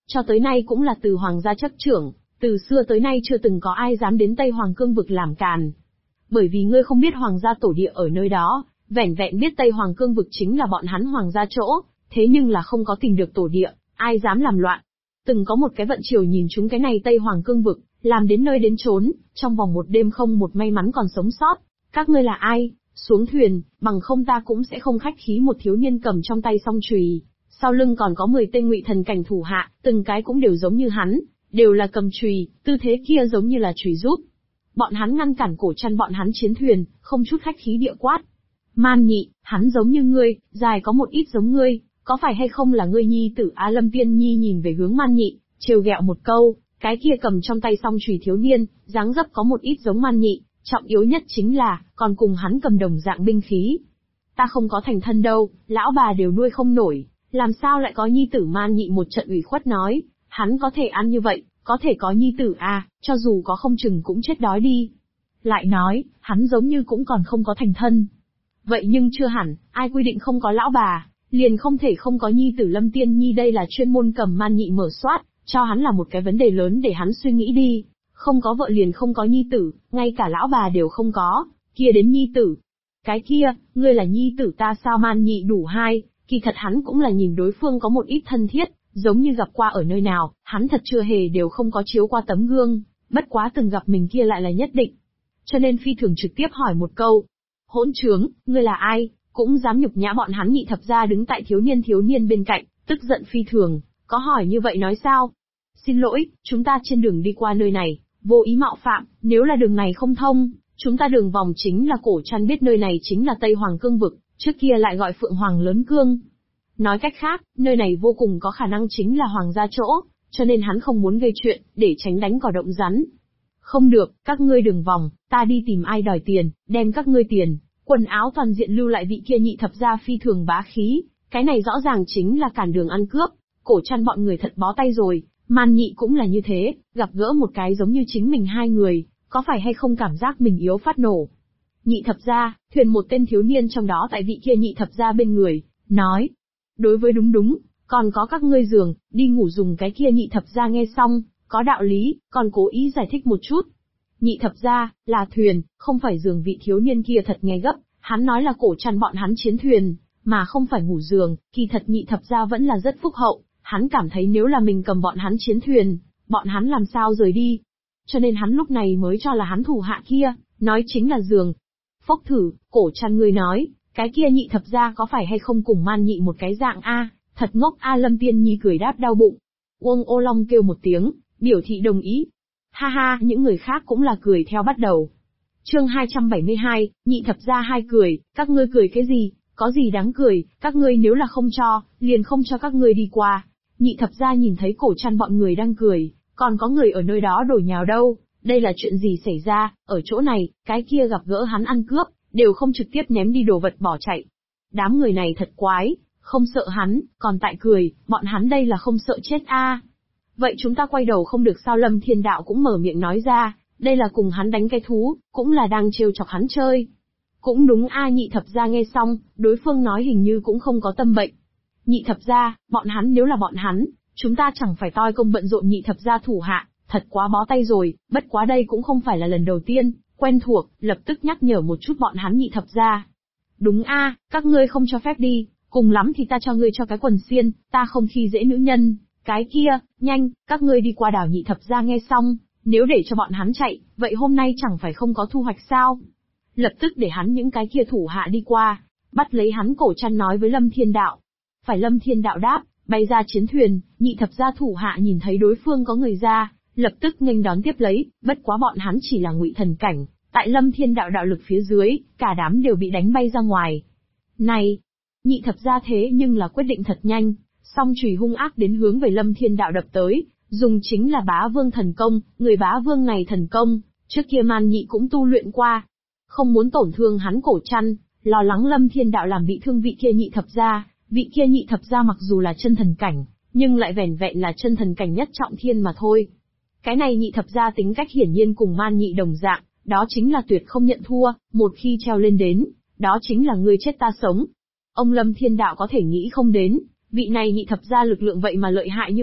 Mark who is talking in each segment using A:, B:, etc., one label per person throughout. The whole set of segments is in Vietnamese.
A: cho tới nay cũng là từ hoàng gia chấp trưởng, từ xưa tới nay chưa từng có ai dám đến Tây Hoàng Cương vực làm càn. Bởi vì ngươi không biết hoàng gia tổ địa ở nơi đó, vẻn vẹn biết Tây Hoàng Cương vực chính là bọn hắn hoàng gia chỗ, thế nhưng là không có tìm được tổ địa, ai dám làm loạn. Từng có một cái vận chiều nhìn chúng cái này Tây Hoàng Cương vực, làm đến nơi đến chốn, trong vòng một đêm không một may mắn còn sống sót. Các ngươi là ai? Xuống thuyền, bằng không ta cũng sẽ không khách khí. Một thiếu niên cầm trong tay song chùy, sau lưng còn có 10 tên ngụy thần cảnh thủ hạ, từng cái cũng đều giống như hắn, đều là cầm chùy, tư thế kia giống như là chùy rút. Bọn hắn ngăn cản cổ chăn bọn hắn chiến thuyền, không chút khách khí địa quát. Man Nhị, hắn giống như ngươi, dài có một ít giống ngươi, có phải hay không là ngươi nhi tử? A Lâm Tiên Nhi nhìn về hướng Man Nhị, trêu ghẹo một câu, cái kia cầm trong tay song chùy thiếu niên, dáng dấp có một ít giống Man Nhị, trọng yếu nhất chính là, còn cùng hắn cầm đồng dạng binh khí. Ta không có thành thân đâu, lão bà đều nuôi không nổi, làm sao lại có nhi tử? Man Nhị một trận ủy khuất nói, hắn có thể ăn như vậy, có thể có nhi tử à, cho dù có không chừng cũng chết đói đi. Lại nói, hắn giống như cũng còn không có thành thân. Vậy nhưng chưa hẳn, ai quy định không có lão bà, liền không thể không có nhi tử? Lâm Tiên Nhi đây là chuyên môn cầm Man Nhị mở soát, cho hắn là một cái vấn đề lớn để hắn suy nghĩ đi. Không có vợ liền không có nhi tử, ngay cả lão bà đều không có, kia đến nhi tử. Cái kia, ngươi là nhi tử ta sao? Man Nhị đủ hai, kỳ thật hắn cũng là nhìn đối phương có một ít thân thiết, giống như gặp qua ở nơi nào, hắn thật chưa hề đều không có chiếu qua tấm gương, bất quá từng gặp mình kia lại là nhất định. Cho nên phi thường trực tiếp hỏi một câu. Hỗn trướng, ngươi là ai, cũng dám nhục nhã bọn hắn? Nhị thập gia đứng tại thiếu niên bên cạnh, tức giận phi thường, có hỏi như vậy nói sao? Xin lỗi, chúng ta trên đường đi qua nơi này, vô ý mạo phạm, nếu là đường này không thông, chúng ta đường vòng chính là cổ chăn biết nơi này chính là Tây Hoàng Cương vực, trước kia lại gọi Phượng Hoàng Lớn Cương. Nói cách khác, nơi này vô cùng có khả năng chính là hoàng gia chỗ, cho nên hắn không muốn gây chuyện, để tránh đánh cỏ động rắn. Không được, các ngươi đường vòng, ta đi tìm ai đòi tiền, đem các ngươi tiền, quần áo toàn diện lưu lại. Vị kia nhị thập gia phi thường bá khí, cái này rõ ràng chính là cản đường ăn cướp, cổ chăn bọn người thật bó tay rồi. Man Nhị cũng là như thế, gặp gỡ một cái giống như chính mình hai người, có phải hay không cảm giác mình yếu phát nổ. Nhị thập gia, thuyền một tên thiếu niên trong đó tại vị kia nhị thập gia bên người, nói. Đối với đúng, còn có các ngươi giường, đi ngủ dùng. Cái kia nhị thập gia nghe xong, có đạo lý, còn cố ý giải thích một chút. Nhị thập gia, là thuyền, không phải giường. Vị thiếu niên kia thật nghe gấp, hắn nói là cổ chăn bọn hắn chiến thuyền, mà không phải ngủ giường. Kỳ thật nhị thập gia vẫn là rất phúc hậu, hắn cảm thấy nếu là mình cầm bọn hắn chiến thuyền, bọn hắn làm sao rời đi. Cho nên hắn lúc này mới cho là hắn thủ hạ kia, nói chính là giường. Phốc thử, cổ chăn ngươi nói, cái kia nhị thập gia có phải hay không cùng Man Nhị một cái dạng a? Thật ngốc a. Lâm Tiên Nhi cười đáp đau bụng. Uông Ô Long kêu một tiếng, biểu thị đồng ý. Ha ha, những người khác cũng là cười theo bắt đầu. Chương 272, nhị thập gia hai cười, các ngươi cười cái gì, có gì đáng cười, các ngươi nếu là không cho, liền không cho các ngươi đi qua. Nhị thập gia nhìn thấy cổ chăn bọn người đang cười, còn có người ở nơi đó đổ nhào đâu, đây là chuyện gì xảy ra? Ở chỗ này, cái kia gặp gỡ hắn ăn cướp, đều không trực tiếp ném đi đồ vật bỏ chạy. Đám người này thật quái, không sợ hắn, còn tại cười, bọn hắn đây là không sợ chết a. Vậy chúng ta quay đầu không được sao? Lâm Thiên Đạo cũng mở miệng nói ra, đây là cùng hắn đánh cái thú, cũng là đang trêu chọc hắn chơi. Cũng đúng a. Nhị thập gia nghe xong, đối phương nói hình như cũng không có tâm bệnh. Nhị thập gia, bọn hắn nếu là bọn hắn, chúng ta chẳng phải toi công bận rộn. Nhị thập gia thủ hạ, thật quá bó tay rồi, bất quá đây cũng không phải là lần đầu tiên, quen thuộc, lập tức nhắc nhở một chút bọn hắn. Nhị thập gia. Đúng a, các ngươi không cho phép đi, cùng lắm thì ta cho ngươi cho cái quần xiên, ta không khi dễ nữ nhân. Cái kia, nhanh, các ngươi đi qua đảo. Nhị thập gia nghe xong, nếu để cho bọn hắn chạy, vậy hôm nay chẳng phải không có thu hoạch sao? Lập tức để hắn những cái kia thủ hạ đi qua, bắt lấy hắn cổ chăn nói với Lâm Thiên Đạo. Phải. Lâm Thiên Đạo đáp, bay ra chiến thuyền. Nhị thập gia thủ hạ nhìn thấy đối phương có người ra, lập tức nghênh đón tiếp lấy, bất quá bọn hắn chỉ là ngụy thần cảnh, tại Lâm Thiên Đạo đạo lực phía dưới, cả đám đều bị đánh bay ra ngoài. Này, nhị thập gia thế nhưng là quyết định thật nhanh, song chùy hung ác đến hướng về Lâm Thiên Đạo đập tới, dùng chính là Bá Vương thần công. Người Bá Vương này thần công, trước kia Man Nhị cũng tu luyện qua, không muốn tổn thương hắn cổ chăn, lo lắng Lâm Thiên Đạo làm bị thương vị kia nhị thập gia. Vị kia nhị thập gia mặc dù là chân thần cảnh, nhưng lại vẻn vẹn là chân thần cảnh nhất trọng thiên mà thôi. Cái này nhị thập gia tính cách hiển nhiên cùng Man Nhị đồng dạng, đó chính là tuyệt không nhận thua, một khi treo lên đến, đó chính là ngươi chết ta sống. Ông Lâm Thiên Đạo có thể nghĩ không đến, vị này nhị thập gia lực lượng vậy mà lợi hại như vậy,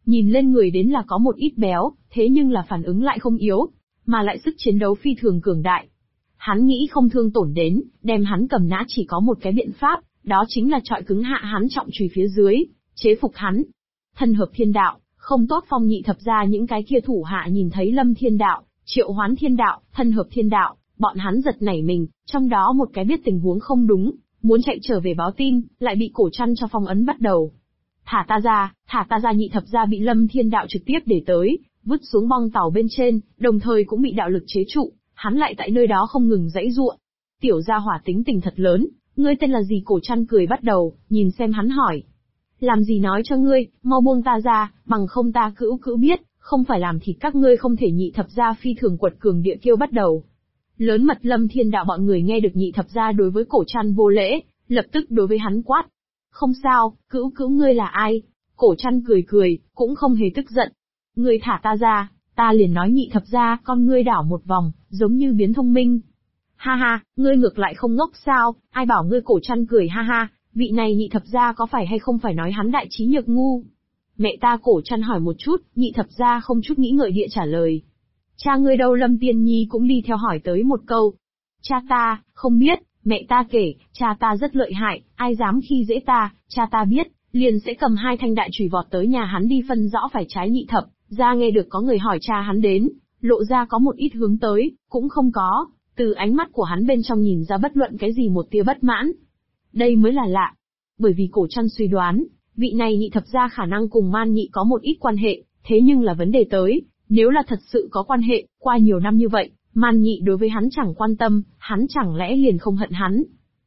A: Nhìn lên người đến là có một ít béo, thế nhưng là phản ứng lại không yếu, mà lại sức chiến đấu phi thường cường đại. Hắn nghĩ không thương tổn đến, đem hắn cầm nã chỉ có một cái biện pháp, đó chính là trọi cứng hạ hắn trọng chùy phía dưới, chế phục hắn. Thân hợp thiên đạo, không tốt Phong Nhị Thập gia những cái kia thủ hạ nhìn thấy Lâm Thiên Đạo, Triệu Hoán Thiên Đạo, thân hợp thiên đạo, bọn hắn giật nảy mình, trong đó một cái biết tình huống không đúng, muốn chạy trở về báo tin, lại bị Cổ Trăn cho phong ấn bắt đầu. Thả ta ra Nhị Thập gia bị Lâm Thiên Đạo trực tiếp để tới, vứt xuống bong tàu bên trên, đồng thời cũng bị đạo lực chế trụ, hắn lại tại nơi đó không ngừng giãy giụa. Tiểu gia hỏa tính tình thật lớn, ngươi tên là gì? Cổ Trăn cười bắt đầu, nhìn xem hắn hỏi. Làm gì nói cho ngươi, mau buông ta ra, bằng không ta cữu biết, không phải làm thịt các ngươi không thể. Nhị Thập gia phi thường quật cường địa kiêu bắt đầu. Lớn mật Lâm Thiên Đạo bọn người nghe được Nhị Thập gia đối với Cổ Trăn vô lễ, lập tức đối với hắn quát. Không sao, cữu ngươi là ai? Cổ Trăn cười, cũng không hề tức giận. Ngươi thả ta ra, ta liền nói. Nhị Thập gia con ngươi đảo một vòng, giống như biến thông minh. Ha ha, ngươi ngược lại không ngốc sao, ai bảo ngươi? Cổ Trăn cười ha ha, vị này Nhị Thập gia có phải hay không phải nói hắn đại trí nhược ngu? Mẹ ta? Cổ Trăn hỏi một chút, Nhị Thập gia không chút nghĩ ngợi địa trả lời. Cha ngươi đâu? Lâm Tiên Nhi cũng đi theo hỏi tới một câu. Cha ta, không biết, mẹ ta kể, cha ta rất lợi hại, ai dám khi dễ ta, cha ta biết, liền sẽ cầm 2 thanh đại chùy vọt tới nhà hắn đi phân rõ phải trái. Nhị Thập gia nghe được có người hỏi cha hắn đến, lộ ra có một ít hướng tới, cũng không có, từ ánh mắt của hắn bên trong nhìn ra bất luận cái gì một tia bất mãn. Đây mới là lạ, bởi vì Cổ Trăn suy đoán, vị này Nhị Thập gia khả năng cùng Man Nhị có một ít quan hệ, thế nhưng là vấn đề tới, nếu là thật sự có quan hệ, qua nhiều năm như vậy, Man Nhị đối với hắn chẳng quan tâm, hắn chẳng lẽ liền không hận hắn?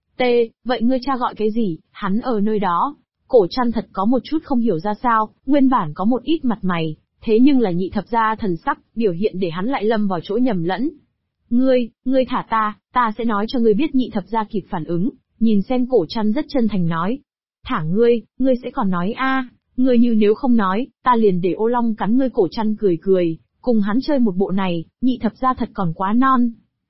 A: Vậy ngươi cha gọi cái gì? Hắn ở nơi đó. Cổ Trăn thật có một chút không hiểu ra sao, nguyên bản có một ít mặt mày, thế nhưng là Nhị Thập gia thần sắc, biểu hiện để hắn lại lâm vào chỗ nhầm lẫn. Ngươi thả ta sẽ nói cho ngươi biết. Nhị Thập gia kịp phản ứng, nhìn xem Cổ Trăn rất chân thành nói. Thả ngươi sẽ còn nói a? Ngươi như nếu không nói, ta liền để ô long cắn ngươi. Cổ Trăn cười, cùng hắn chơi một bộ này, Nhị Thập gia thật còn quá non.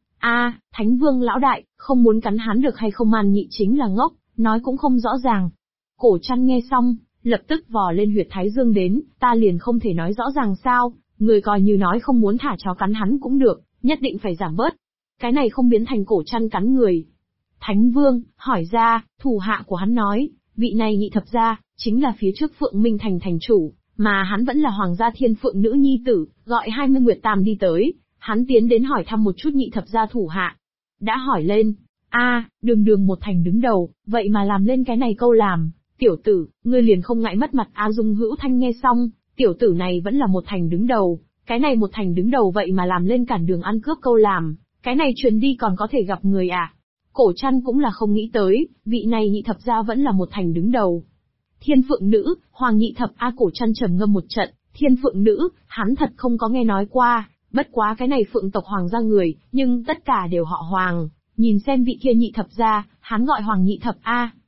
A: Thánh Vương lão đại, không muốn cắn hắn được hay không? Man Nhị chính là ngốc, nói cũng không rõ ràng. Cổ Trăn nghe xong, lập tức vò lên huyệt thái dương đến, ta liền không thể nói rõ ràng sao? Người coi như nói không muốn thả chó cắn hắn cũng được, nhất định phải giảm bớt. Cái này không biến thành Cổ Trăn cắn người. Thánh Vương, hỏi ra, thủ hạ của hắn nói, vị này Nhị Thập gia, chính là phía trước Phượng Minh Thành thành chủ, mà hắn vẫn là Hoàng gia Thiên Phượng nữ nhi tử, gọi 20 Nguyệt Tam đi tới, hắn tiến đến hỏi thăm một chút Nhị Thập gia thủ hạ. Đã hỏi lên, đường một thành đứng đầu, vậy mà làm lên cái này câu làm, tiểu tử, ngươi liền không ngại mất mặt? Dung Hữu Thanh nghe xong, tiểu tử này vẫn là một thành đứng đầu, cái này một thành đứng đầu vậy mà làm lên cản đường ăn cướp câu làm, cái này truyền đi còn có thể gặp người à? Cổ Trăn cũng là không nghĩ tới, vị này Nhị Thập gia vẫn là một thành đứng đầu. Thiên Phượng nữ, Hoàng Nhị Thập Cổ Trăn trầm ngâm một trận, Thiên Phượng nữ, hắn thật không có nghe nói qua, bất quá cái này Phượng tộc Hoàng gia người, nhưng tất cả đều họ Hoàng, nhìn xem vị kia Nhị Thập gia, hắn gọi Hoàng Nhị Thập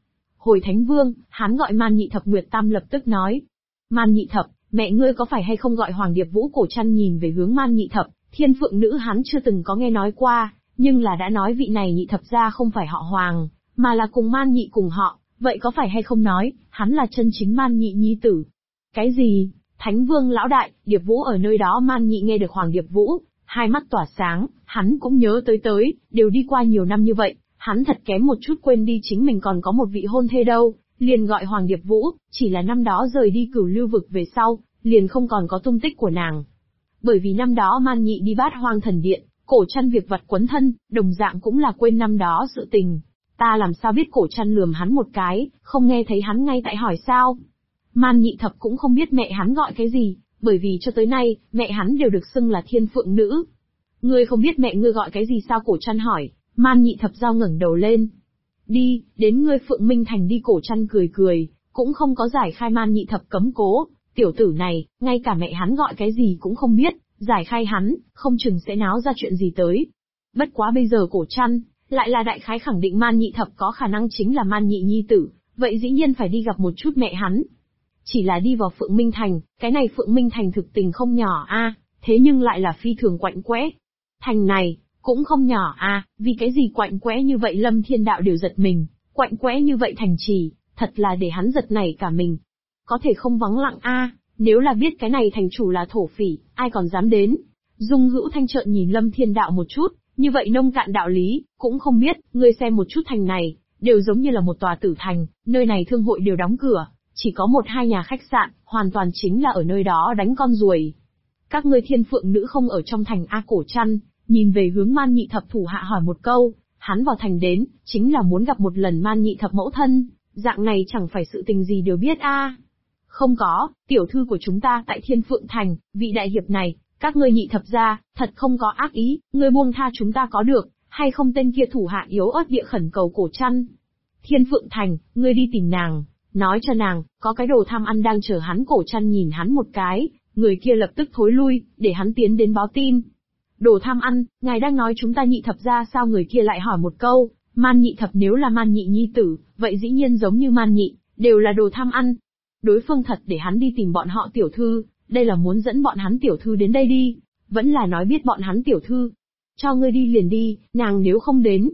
A: Hồi Thánh Vương, hắn gọi Man Nhị Thập. Nguyệt Tam lập tức nói. Man Nhị Thập, mẹ ngươi có phải hay không gọi Hoàng Điệp Vũ? Cổ Trăn nhìn về hướng Man Nhị Thập, Thiên Phượng nữ hắn chưa từng có nghe nói qua, nhưng là đã nói vị này Nhị Thập gia không phải họ Hoàng, mà là cùng Man Nhị cùng họ, vậy có phải hay không nói, hắn là chân chính Man Nhị nhi tử? Cái gì? Thánh Vương lão đại, Điệp Vũ ở nơi đó? Man Nhị nghe được Hoàng Điệp Vũ, hai mắt tỏa sáng, hắn cũng nhớ tới, đều đi qua nhiều năm như vậy, hắn thật kém một chút quên đi chính mình còn có một vị hôn thê đâu, liền gọi Hoàng Điệp Vũ, chỉ là năm đó rời đi Cửu Lưu vực về sau, liền không còn có tung tích của nàng. Bởi vì năm đó Man Nhị đi Bát Hoang Thần Điện, Cổ Trăn việc vặt quấn thân, đồng dạng cũng là quên năm đó sự tình. Ta làm sao biết? Cổ Trăn lườm hắn một cái, không nghe thấy hắn ngay tại hỏi sao? Man Nhị Thập cũng không biết mẹ hắn gọi cái gì, bởi vì cho tới nay, mẹ hắn đều được xưng là Thiên Phượng nữ. Ngươi không biết mẹ ngươi gọi cái gì sao? Cổ Trăn hỏi. Man Nhị Thập giao ngẩng đầu lên. Đi, đến ngươi Phượng Minh Thành đi. Cổ Trăn cười, cũng không có giải khai Man Nhị Thập cấm cố, tiểu tử này, ngay cả mẹ hắn gọi cái gì cũng không biết, giải khai hắn, không chừng sẽ náo ra chuyện gì tới. Bất quá bây giờ Cổ Trăn, lại là đại khái khẳng định Man Nhị Thập có khả năng chính là Man Nhị nhi tử, vậy dĩ nhiên phải đi gặp một chút mẹ hắn. Chỉ là đi vào Phượng Minh Thành, cái này Phượng Minh Thành thực tình không nhỏ thế nhưng lại là phi thường quạnh quẽ. Thành này, cũng không nhỏ vì cái gì quạnh quẽ như vậy? Lâm Thiên Đạo đều giật mình, quạnh quẽ như vậy thành trì, thật là để hắn giật nảy cả mình. Có thể không vắng lặng Nếu là biết cái này thành chủ là thổ phỉ, ai còn dám đến. Dung Hữu Thanh trợn nhìn Lâm Thiên Đạo một chút, như vậy nông cạn đạo lý, cũng không biết, ngươi xem một chút thành này, đều giống như là một tòa tử thành, nơi này thương hội đều đóng cửa, chỉ có một hai nhà khách sạn, hoàn toàn chính là ở nơi đó đánh con ruồi. Các ngươi thiên phượng nữ không ở trong thành A Cổ Trăn, nhìn về hướng Man Nhị Thập thủ hạ hỏi một câu, hắn vào thành đến, chính là muốn gặp một lần Man Nhị Thập mẫu thân, dạng này chẳng phải sự tình gì đều biết a. Không có, tiểu thư của chúng ta tại Thiên Phượng Thành, vị đại hiệp này, các ngươi Nhị Thập gia, thật không có ác ý, ngươi buông tha chúng ta có được, hay không? Tên kia thủ hạ yếu ớt địa khẩn cầu Cổ Trăn. Thiên Phượng Thành, ngươi đi tìm nàng, nói cho nàng, có cái đồ tham ăn đang chờ hắn. Cổ Trăn nhìn hắn một cái, người kia lập tức thối lui, để hắn tiến đến báo tin. Đồ tham ăn, ngài đang nói chúng ta Nhị Thập gia sao? Người kia lại hỏi một câu, Man Nhị Thập nếu là Man Nhị nhi tử, vậy dĩ nhiên giống như Man Nhị, đều là đồ tham ăn. Đối phương thật để hắn đi tìm bọn họ tiểu thư, đây là muốn dẫn bọn hắn tiểu thư đến đây đi, vẫn là nói biết bọn hắn tiểu thư. Cho ngươi đi liền đi, nàng nếu không đến,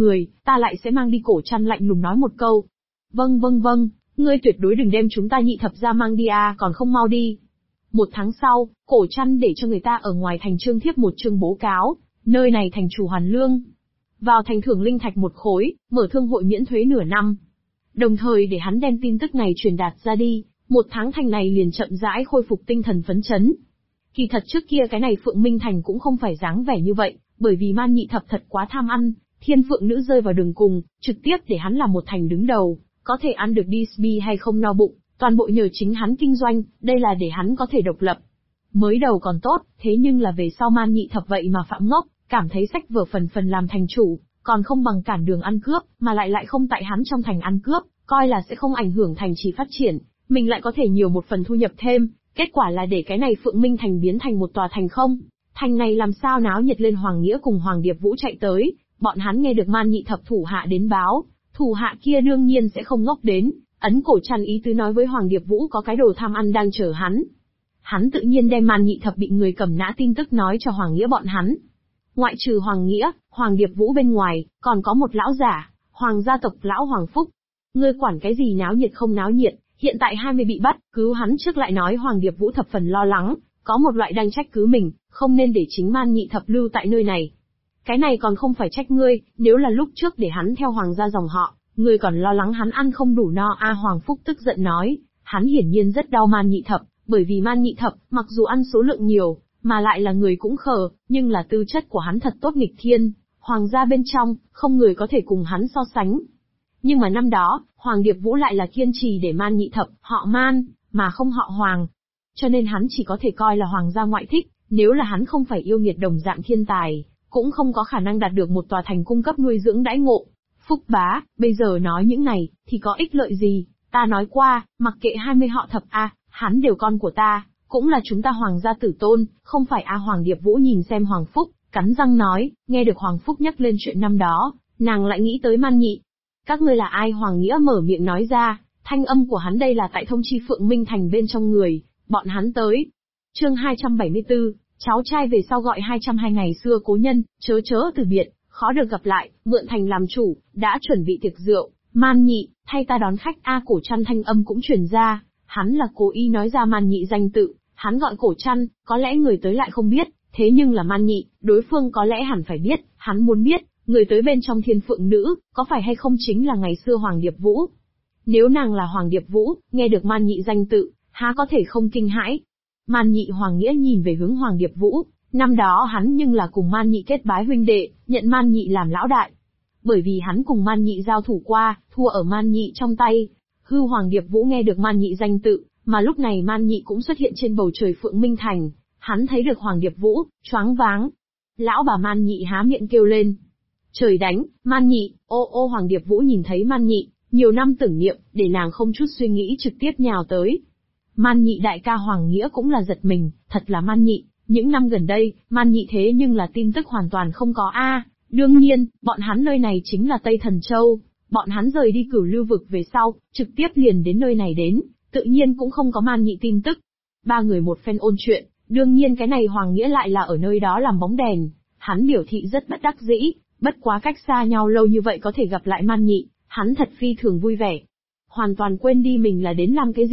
A: ta lại sẽ mang đi. Cổ Trăn lạnh lùng nói một câu. Vâng, ngươi tuyệt đối đừng đem chúng ta Nhị Thập gia mang đi à, còn không mau đi. Một tháng sau, Cổ Trăn để cho người ta ở ngoài thành trương thiếp một chương bố cáo, nơi này thành chủ hoàn lương. Vào thành thưởng linh thạch một khối, mở thương hội miễn thuế nửa năm. Đồng thời để hắn đem tin tức này truyền đạt ra đi, một tháng thành này liền chậm rãi khôi phục tinh thần phấn chấn. Kỳ thật trước kia cái này Phượng Minh Thành cũng không phải dáng vẻ như vậy, bởi vì Man Nhị Thập thật quá tham ăn, Thiên Phượng Nữ rơi vào đường cùng, trực tiếp để hắn là một thành đứng đầu, có thể ăn được Disney hay không no bụng, toàn bộ nhờ chính hắn kinh doanh, đây là để hắn có thể độc lập. Mới đầu còn tốt, thế nhưng là về sau Man Nhị Thập vậy mà phạm ngốc, cảm thấy sách vở phần làm thành chủ, còn không bằng cản đường ăn cướp, mà lại không tại hắn trong thành ăn cướp, coi là sẽ không ảnh hưởng thành trì phát triển, mình lại có thể nhiều một phần thu nhập thêm, kết quả là để cái này Phượng Minh Thành biến thành một tòa thành không. Thành này làm sao náo nhiệt lên. Hoàng Nghĩa cùng Hoàng Điệp Vũ chạy tới, bọn hắn nghe được Man Nhị Thập thủ hạ đến báo, thủ hạ kia đương nhiên sẽ không ngốc đến, ấn Cổ Trăn ý tứ nói với Hoàng Điệp Vũ có cái đồ tham ăn đang chờ hắn. Hắn tự nhiên đem Man Nhị Thập bị người cầm nã tin tức nói cho Hoàng Nghĩa bọn hắn. Ngoại trừ Hoàng Nghĩa, Hoàng Điệp Vũ bên ngoài, còn có một lão giả, Hoàng gia tộc lão Hoàng Phúc. Ngươi quản cái gì náo nhiệt không náo nhiệt, hiện tại 20 bị bắt, cứu hắn trước lại nói. Hoàng Điệp Vũ thập phần lo lắng, có một loại đang trách cứ mình, không nên để chính Man Nhị Thập lưu tại nơi này. Cái này còn không phải trách ngươi, nếu là lúc trước để hắn theo Hoàng gia dòng họ, ngươi còn lo lắng hắn ăn không đủ no a. Hoàng Phúc tức giận nói, hắn hiển nhiên rất đau Man Nhị Thập, bởi vì Man Nhị Thập, mặc dù ăn số lượng nhiều, mà lại là người cũng khờ, nhưng là tư chất của hắn thật tốt nghịch thiên, Hoàng gia bên trong, không người có thể cùng hắn so sánh. Nhưng mà năm đó, Hoàng Điệp Vũ lại là kiên trì để Man Nhị Thập, họ Man, mà không họ Hoàng. Cho nên hắn chỉ có thể coi là Hoàng gia ngoại thích, nếu là hắn không phải yêu nghiệt đồng dạng thiên tài, cũng không có khả năng đạt được một tòa thành cung cấp nuôi dưỡng đãi ngộ. Phúc bá, bây giờ nói những này, thì có ích lợi gì? Ta nói qua, mặc kệ 20 họ Thập a, hắn đều con của ta, cũng là chúng ta Hoàng gia tử tôn, không phải a. Hoàng Điệp Vũ nhìn xem Hoàng Phúc, cắn răng nói, nghe được Hoàng Phúc nhắc lên chuyện năm đó, nàng lại nghĩ tới Man Nhị. Các ngươi là ai? Hoàng Nghĩa mở miệng nói ra, thanh âm của hắn đây là tại thông chi Phượng Minh Thành bên trong người, bọn hắn tới. Chương 274, cháu trai về sau gọi 202 ngày xưa cố nhân, chớ từ biệt, khó được gặp lại, mượn thành làm chủ, đã chuẩn bị tiệc rượu, Man Nhị, thay ta đón khách a. Cổ Trăn thanh âm cũng truyền ra, hắn là cố ý nói ra Man Nhị danh tự, hắn gọi Cổ Trăn, có lẽ người tới lại không biết, thế nhưng là Man Nhị, đối phương có lẽ hẳn phải biết, hắn muốn biết, người tới bên trong Thiên Phượng Nữ, có phải hay không chính là ngày xưa Hoàng Điệp Vũ. Nếu nàng là Hoàng Điệp Vũ, nghe được Man Nhị danh tự, há có thể không kinh hãi. Man Nhị. Hoàng Nghĩa nhìn về hướng Hoàng Điệp Vũ, năm đó hắn nhưng là cùng Man Nhị kết bái huynh đệ, nhận Man Nhị làm lão đại. Bởi vì hắn cùng Man Nhị giao thủ qua, thua ở Man Nhị trong tay. Hoàng Điệp Vũ nghe được Man Nhị danh tự, mà lúc này Man Nhị cũng xuất hiện trên bầu trời Phượng Minh Thành, hắn thấy được Hoàng Điệp Vũ, choáng váng. Lão bà Man Nhị há miệng kêu lên. Trời đánh, Man Nhị, ô. Hoàng Điệp Vũ nhìn thấy Man Nhị, nhiều năm tưởng niệm, để nàng không chút suy nghĩ trực tiếp nhào tới. Man Nhị đại ca. Hoàng Nghĩa cũng là giật mình, thật là Man Nhị, những năm gần đây, Man Nhị thế nhưng là tin tức hoàn toàn không có a. Đương nhiên, bọn hắn nơi này chính là Tây Thần Châu, bọn hắn rời đi Cửu Lưu vực về sau, trực tiếp liền đến nơi này đến, tự nhiên cũng không có Man Nhị tin tức. Ba người một phen ôn chuyện, đương nhiên cái này Hoàng Nghĩa lại là ở nơi đó làm bóng đèn, hắn biểu thị rất bất đắc dĩ, bất quá cách xa nhau lâu như vậy có thể gặp lại Man Nhị, hắn thật phi thường vui vẻ. Hoàn toàn quên đi mình là đến làm cái gì,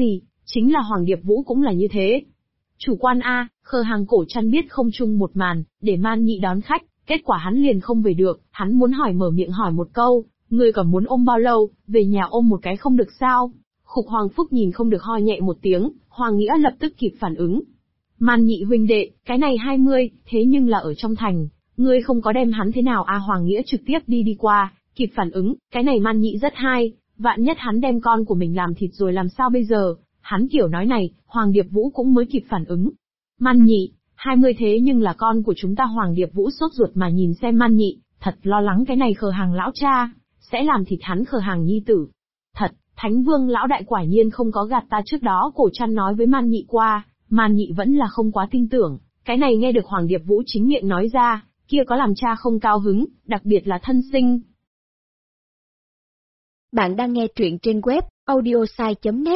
A: Chính là Hoàng Điệp Vũ cũng là như thế. Chủ quan A, Khờ Hàng Cổ Trăn biết không chung một màn, để Man Nhị đón khách, kết quả hắn liền không về được, hắn muốn hỏi mở miệng hỏi một câu, ngươi còn muốn ôm bao lâu, về nhà ôm một cái không được sao? Khục Hoàng Phúc nhìn không được ho nhẹ một tiếng, Hoàng Nghĩa lập tức kịp phản ứng. Man Nhị huynh đệ, cái này 20, thế nhưng là ở trong thành, ngươi không có đem hắn thế nào à? Hoàng Nghĩa trực tiếp đi qua, kịp phản ứng, cái này Man Nhị rất hay, vạn nhất hắn đem con của mình làm thịt rồi làm sao bây giờ? Hắn kiểu nói này, Hoàng Điệp Vũ cũng mới kịp phản ứng. Man Nhị, 20 thế nhưng là con của chúng ta. Hoàng Điệp Vũ sốt ruột mà nhìn xem Man Nhị, thật lo lắng cái này Khờ Hàng lão cha sẽ làm thịt hắn Khờ Hàng nhi tử. Thật, Thánh Vương lão đại quả nhiên không có gạt ta. Trước đó Cổ Trăn nói với Man Nhị qua, Man Nhị vẫn là không quá tin tưởng, cái này nghe được Hoàng Điệp Vũ chính miệng nói ra, kia có làm cha không cao hứng, đặc biệt là thân sinh.
B: Bạn đang nghe truyện trên web audiosai.net.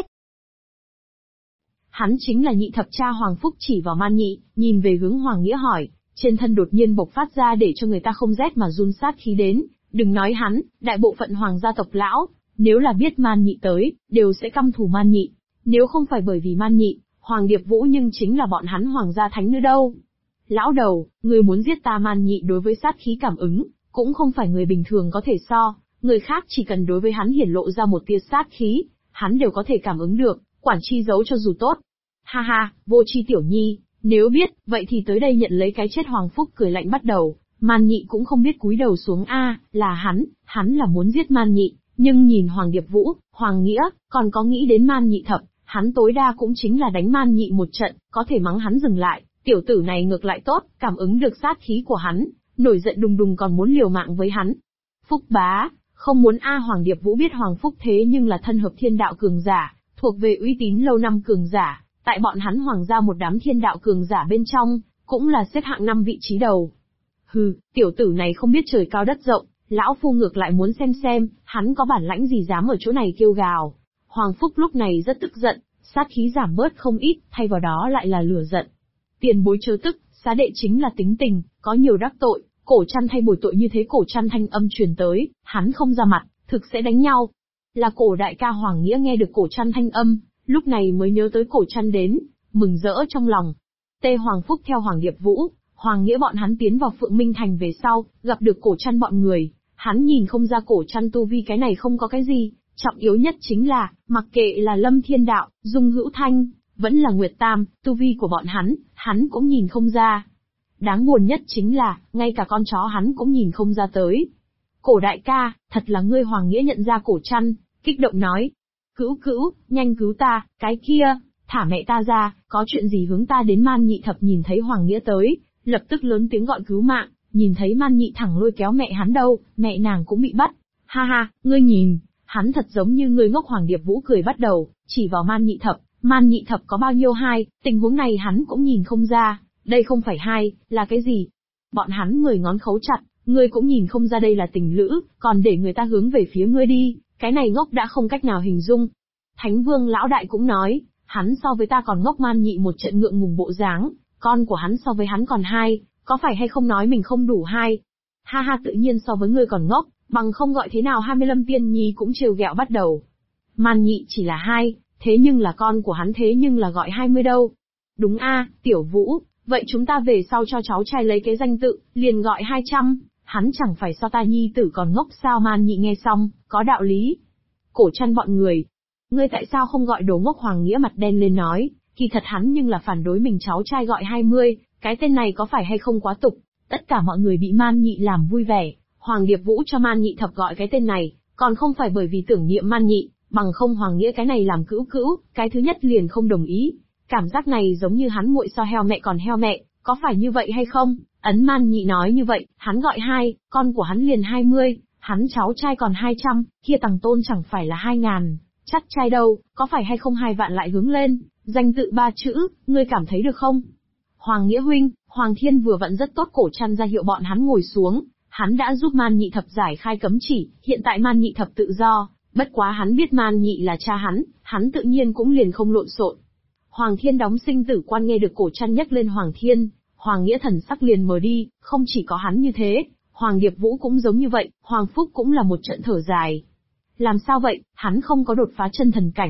A: Hắn chính là nhị thập cha. Hoàng Phúc chỉ vào Man Nhị, nhìn về hướng Hoàng Nghĩa hỏi, trên thân đột nhiên bộc phát ra để cho người ta không rét mà run sát khí đến. Đừng nói hắn, đại bộ phận hoàng gia tộc lão, nếu là biết Man Nhị tới, đều sẽ căm thù Man Nhị. Nếu không phải bởi vì Man Nhị, Hoàng Điệp Vũ nhưng chính là bọn hắn hoàng gia thánh nữ đâu. Lão đầu, người muốn giết ta? Man Nhị đối với sát khí cảm ứng, cũng không phải người bình thường có thể so, người khác chỉ cần đối với hắn hiển lộ ra một tia sát khí, hắn đều có thể cảm ứng được, quản chi giấu cho dù tốt. Ha ha, vô tri tiểu nhi, nếu biết, vậy thì tới đây nhận lấy cái chết. Hoàng Phúc cười lạnh bắt đầu, Man Nhị cũng không biết cúi đầu xuống a, là hắn là muốn giết Man Nhị, nhưng nhìn Hoàng Điệp Vũ, Hoàng Nghĩa, còn có nghĩ đến Man Nhị thập, hắn tối đa cũng chính là đánh Man Nhị một trận, có thể mắng hắn dừng lại, tiểu tử này ngược lại tốt, cảm ứng được sát khí của hắn, nổi giận đùng đùng còn muốn liều mạng với hắn. Phúc bá, không muốn a. Hoàng Điệp Vũ biết Hoàng Phúc thế nhưng là thân hợp thiên đạo cường giả, thuộc về uy tín lâu năm cường giả, tại bọn hắn hoàng gia một đám thiên đạo cường giả bên trong, cũng là xếp hạng 5 vị trí đầu. Hừ, tiểu tử này không biết trời cao đất rộng, lão phu ngược lại muốn xem, hắn có bản lãnh gì dám ở chỗ này kêu gào. Hoàng Phúc lúc này rất tức giận, sát khí giảm bớt không ít, thay vào đó lại là lửa giận. Tiền bối chớ tức, xá đệ chính là tính tình, có nhiều đắc tội, Cổ Trăn thay bồi tội như thế. Cổ Trăn thanh âm truyền tới, hắn không ra mặt, thực sẽ đánh nhau. Là Cổ đại ca. Hoàng Nghĩa nghe được Cổ Trăn thanh âm, lúc này mới nhớ tới Cổ Trăn đến, mừng rỡ trong lòng. Tê Hoàng Phúc theo Hoàng Điệp Vũ, Hoàng Nghĩa bọn hắn tiến vào Phượng Minh Thành về sau, gặp được Cổ Trăn bọn người, hắn nhìn không ra Cổ Trăn tu vi cái này không có cái gì, trọng yếu nhất chính là, mặc kệ là Lâm Thiên Đạo, Dung Hữu Thanh, vẫn là Nguyệt Tam, tu vi của bọn hắn cũng nhìn không ra. Đáng buồn nhất chính là, ngay cả con chó hắn cũng nhìn không ra tới. Cổ đại ca, thật là ngươi. Hoàng Nghĩa nhận ra Cổ Trăn, kích động nói. Cữu, nhanh cứu ta, cái kia, thả mẹ ta ra, có chuyện gì hướng ta đến. Man Nhị thập nhìn thấy Hoàng Nghĩa tới, lập tức lớn tiếng gọi cứu mạng, nhìn thấy Man Nhị thẳng lôi kéo mẹ hắn đâu, mẹ nàng cũng bị bắt. Ha ha, ngươi nhìn, hắn thật giống như người ngốc. Hoàng Điệp Vũ cười bắt đầu, chỉ vào Man Nhị thập. Man Nhị thập có bao nhiêu hai, tình huống này hắn cũng nhìn không ra, đây không phải hai, là cái gì? Bọn hắn 10 ngón khấu chặt, ngươi cũng nhìn không ra đây là tình lữ, còn để người ta hướng về phía ngươi đi, cái này ngốc đã không cách nào hình dung. Thánh Vương lão đại cũng nói, hắn so với ta còn ngốc. Man Nhị một trận ngượng ngùng bộ dáng, con của hắn so với hắn còn hai, có phải hay không nói mình không đủ hai? Ha ha, tự nhiên so với ngươi còn ngốc, bằng không gọi thế nào. 25 Tiên Nhi cũng trêu ghẹo bắt đầu. Man Nhị chỉ là hai, thế nhưng là con của hắn thế nhưng là gọi 20 đâu. Đúng a, Tiểu Vũ, vậy chúng ta về sau cho cháu trai lấy cái danh tự, liền gọi 200, hắn chẳng phải so ta nhi tử còn ngốc sao? Man Nhị nghe xong, có đạo lý. Cổ Trăn bọn người, ngươi tại sao không gọi đồ ngốc? Hoàng Nghĩa mặt đen lên nói, kỳ thật hắn nhưng là phản đối mình cháu trai gọi 20, cái tên này có phải hay không quá tục? Tất cả mọi người bị Man Nhị làm vui vẻ, Hoàng Điệp Vũ cho Man Nhị thập gọi cái tên này, còn không phải bởi vì tưởng niệm Man Nhị, bằng không Hoàng Nghĩa cái này làm cữu, cái thứ nhất liền không đồng ý. Cảm giác này giống như hắn muội so heo mẹ còn heo mẹ, có phải như vậy hay không? Ấn Man Nhị nói như vậy, hắn gọi 2, con của hắn liền 20, hắn cháu trai còn 200, kia tằng tôn chẳng phải là 2000, chắc trai đâu, có phải hay không 2 vạn lại hướng lên, danh tự 3 chữ, ngươi cảm thấy được không? Hoàng Nghĩa huynh, Hoàng Thiên vừa vặn rất tốt. Cổ Trăn ra hiệu bọn hắn ngồi xuống, hắn đã giúp Man Nhị thập giải khai cấm chỉ, hiện tại Man Nhị thập tự do, bất quá hắn biết Man Nhị là cha hắn tự nhiên cũng liền không lộn xộn. Hoàng Thiên đóng sinh tử quan nghe được Cổ Trăn nhắc lên Hoàng Thiên, Hoàng Nghĩa thần sắc liền mờ đi, không chỉ có hắn như thế, Hoàng Điệp Vũ cũng giống như vậy, Hoàng Phúc cũng là một trận thở dài. Làm sao vậy, hắn không có đột phá chân thần cảnh.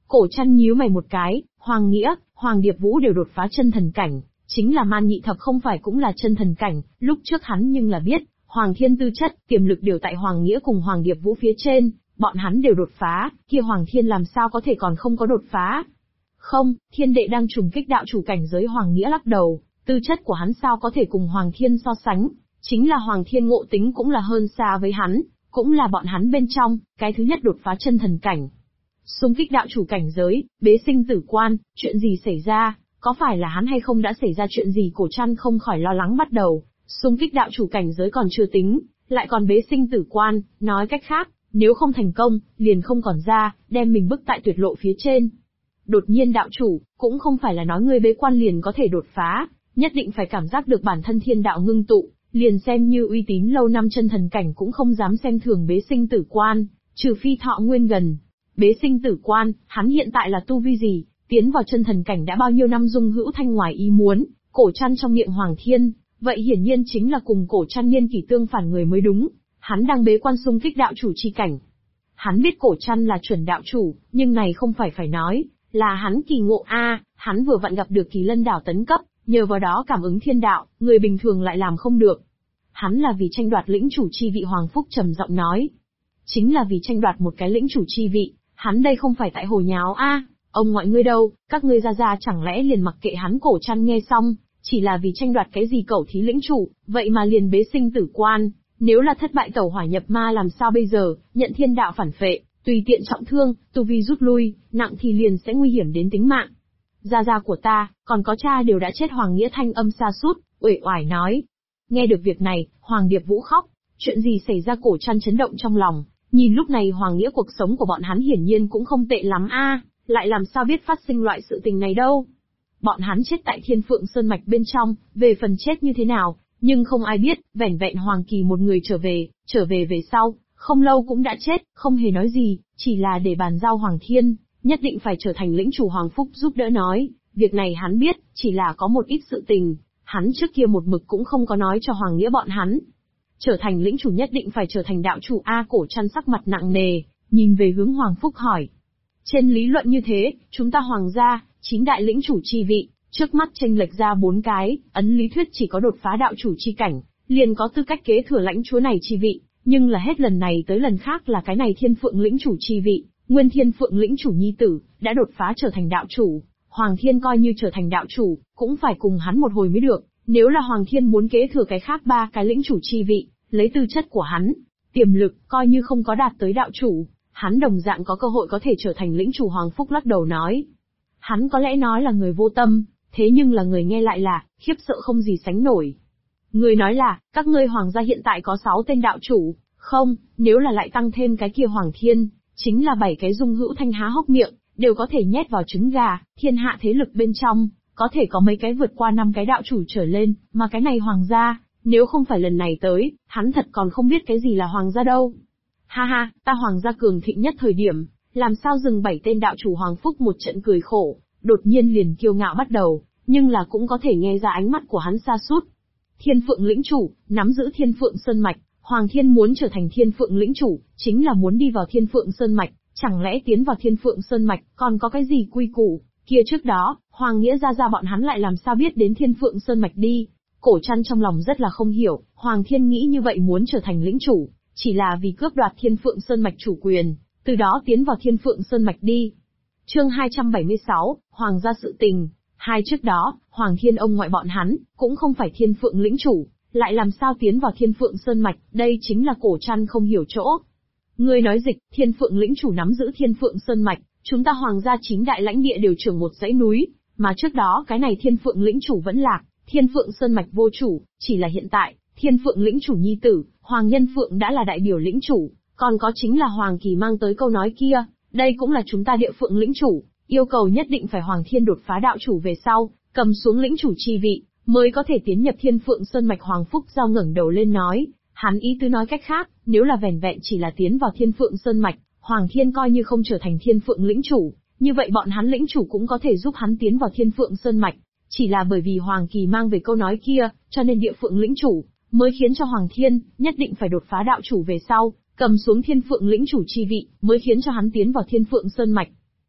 A: Cổ Trăn nhíu mày một cái, Hoàng Nghĩa, Hoàng Điệp Vũ đều đột phá chân thần cảnh, chính là Man Nhị Thập không phải cũng là chân thần cảnh, lúc trước hắn nhưng là biết, Hoàng Thiên tư chất, tiềm lực đều tại Hoàng Nghĩa cùng Hoàng Điệp Vũ phía trên, bọn hắn đều đột phá, kia Hoàng Thiên làm sao có thể còn không có đột phá. Không, Thiên đệ đang trùng kích đạo chủ cảnh giới. Hoàng Nghĩa lắc đầu, tư chất của hắn sao có thể cùng Hoàng Thiên so sánh, chính là Hoàng Thiên ngộ tính cũng là hơn xa với hắn, cũng là bọn hắn bên trong, cái thứ nhất đột phá chân thần cảnh. Xung kích đạo chủ cảnh giới, bế sinh tử quan, chuyện gì xảy ra, có phải là hắn hay không đã xảy ra chuyện gì? Cổ Trăn không khỏi lo lắng bắt đầu, xung kích đạo chủ cảnh giới còn chưa tính, lại còn bế sinh tử quan, nói cách khác, nếu không thành công, liền không còn ra, đem mình bức tại tuyệt lộ phía trên. Đột nhiên đạo chủ, cũng không phải là nói ngươi bế quan liền có thể đột phá, nhất định phải cảm giác được bản thân thiên đạo ngưng tụ, liền xem như uy tín lâu năm chân thần cảnh cũng không dám xem thường bế sinh tử quan, trừ phi thọ nguyên gần. Bế sinh tử quan, hắn hiện tại là tu vi gì, tiến vào chân thần cảnh đã bao nhiêu năm? Dung Hữu Thanh ngoài ý muốn, Cổ Trăn trong miệng Hoàng Thiên, vậy hiển nhiên chính là cùng Cổ Trăn niên kỷ tương phản người mới đúng, hắn đang bế quan xung kích đạo chủ chi cảnh. Hắn biết Cổ Trăn là chuẩn đạo chủ, nhưng này không phải nói, là hắn kỳ ngộ hắn vừa vặn gặp được Kỳ Lân đảo tấn cấp, nhờ vào đó cảm ứng thiên đạo, người bình thường lại làm không được. Hắn là vì tranh đoạt lĩnh chủ chi vị. Hoàng Phúc trầm giọng nói. Chính là vì tranh đoạt một cái lĩnh chủ chi vị, hắn đây không phải tại hồ nháo ông ngoại ngươi đâu, các ngươi ra chẳng lẽ liền mặc kệ hắn? Cổ Trăn nghe xong, chỉ là vì tranh đoạt cái gì cẩu thí lĩnh chủ, vậy mà liền bế sinh tử quan, nếu là thất bại tẩu hỏa nhập ma làm sao bây giờ? Nhận thiên đạo phản phệ, tùy tiện trọng thương, tu vi rút lui, nặng thì liền sẽ nguy hiểm đến tính mạng. Gia của ta, còn có cha đều đã chết. Hoàng Nghĩa thanh âm sa sút, uể oải nói. Nghe được việc này, Hoàng Điệp Vũ khóc, chuyện gì xảy ra? Cổ Trăn chấn động trong lòng, nhìn lúc này Hoàng Nghĩa cuộc sống của bọn hắn hiển nhiên cũng không tệ lắm lại làm sao biết phát sinh loại sự tình này đâu. Bọn hắn chết tại Thiên Phượng Sơn Mạch bên trong, về phần chết như thế nào, nhưng không ai biết, vẻn vẹn Hoàng Kỳ một người trở về về sau, không lâu cũng đã chết, không hề nói gì, chỉ là để bàn giao Hoàng Thiên, nhất định phải trở thành lĩnh chủ. Hoàng Phúc giúp đỡ nói, việc này hắn biết, chỉ là có một ít sự tình, hắn trước kia một mực cũng không có nói cho Hoàng Nghĩa bọn hắn. Trở thành lĩnh chủ nhất định phải trở thành đạo chủ Cổ Trăn sắc mặt nặng nề, nhìn về hướng Hoàng Phúc hỏi. Trên lý luận như thế, chúng ta Hoàng gia, 9 đại lĩnh chủ chi vị, trước mắt chênh lệch ra 4 cái, ấn lý thuyết chỉ có đột phá đạo chủ chi cảnh, liền có tư cách kế thừa lãnh chúa này chi vị, nhưng là hết lần này tới lần khác là cái này Thiên Phượng lĩnh chủ chi vị, Nguyên Thiên Phượng lĩnh chủ nhi tử, đã đột phá trở thành đạo chủ. Hoàng Thiên coi như trở thành đạo chủ, cũng phải cùng hắn một hồi mới được, nếu là Hoàng Thiên muốn kế thừa cái khác 3 cái lĩnh chủ chi vị, lấy tư chất của hắn, tiềm lực, coi như không có đạt tới đạo chủ, hắn đồng dạng có cơ hội có thể trở thành lĩnh chủ. Hoàng Phúc lắc đầu nói. Hắn có lẽ nói là người vô tâm, thế nhưng là người nghe lại là, khiếp sợ không gì sánh nổi. Người nói là, các ngươi Hoàng gia hiện tại có 6 tên đạo chủ, không, nếu là lại tăng thêm cái kia Hoàng Thiên, chính là 7 cái. Dung Hữu Thanh há hốc miệng, đều có thể nhét vào trứng gà, thiên hạ thế lực bên trong, có thể có mấy cái vượt qua 5 cái đạo chủ trở lên, mà cái này Hoàng gia, nếu không phải lần này tới, hắn thật còn không biết cái gì là Hoàng gia đâu. Ha ha, ta Hoàng gia cường thịnh nhất thời điểm, làm sao dừng 7 tên đạo chủ? Hoàng Phúc một trận cười khổ, đột nhiên liền kiêu ngạo bắt đầu, nhưng là cũng có thể nghe ra ánh mắt của hắn sa sút. Thiên Phượng lĩnh chủ, nắm giữ Thiên Phượng Sơn Mạch, Hoàng Thiên muốn trở thành Thiên Phượng lĩnh chủ, chính là muốn đi vào Thiên Phượng Sơn Mạch, chẳng lẽ tiến vào Thiên Phượng Sơn Mạch còn có cái gì quy củ? Kia trước đó, Hoàng Nghĩa ra bọn hắn lại làm sao biết đến Thiên Phượng Sơn Mạch đi? Cổ Trăn trong lòng rất là không hiểu, Hoàng Thiên nghĩ như vậy muốn trở thành lĩnh chủ, chỉ là vì cướp đoạt Thiên Phượng Sơn Mạch chủ quyền, từ đó tiến vào Thiên Phượng Sơn Mạch đi. Chương 276, Hoàng gia sự tình. Trước đó, Hoàng Thiên ông ngoại bọn hắn, cũng không phải Thiên Phượng lĩnh chủ, lại làm sao tiến vào Thiên Phượng Sơn Mạch, đây chính là Cổ Trăn không hiểu chỗ. Ngươi nói dịch, Thiên Phượng lĩnh chủ nắm giữ Thiên Phượng Sơn Mạch, chúng ta Hoàng gia 9 đại lãnh địa đều trưởng một dãy núi, mà trước đó cái này Thiên Phượng lĩnh chủ vẫn lạc, Thiên Phượng Sơn Mạch vô chủ, chỉ là hiện tại, Thiên Phượng lĩnh chủ nhi tử, Hoàng Nhân Phượng đã là đại biểu lĩnh chủ, còn có chính là Hoàng Kỳ mang tới câu nói kia, đây cũng là chúng ta địa phượng lĩnh chủ, yêu cầu nhất định phải Hoàng Thiên đột phá đạo chủ về sau, cầm xuống lĩnh chủ chi vị, mới có thể tiến nhập Thiên Phượng Sơn Mạch. Hoàng Phúc Giao ngẩng đầu lên nói, hắn ý tứ nói cách khác, nếu là vẻn vẹn chỉ là tiến vào Thiên Phượng Sơn Mạch, Hoàng Thiên coi như không trở thành Thiên Phượng lĩnh chủ, như vậy bọn hắn lĩnh chủ cũng có thể giúp hắn tiến vào Thiên Phượng Sơn Mạch, chỉ là bởi vì Hoàng Kỳ mang về câu nói kia, cho nên địa phượng lĩnh chủ mới khiến cho Hoàng Thiên nhất định phải đột phá đạo chủ về sau, cầm xuống Thiên Phượng lĩnh chủ chi vị, mới khiến cho hắn tiến vào Thiên Phượng Sơn Mạch.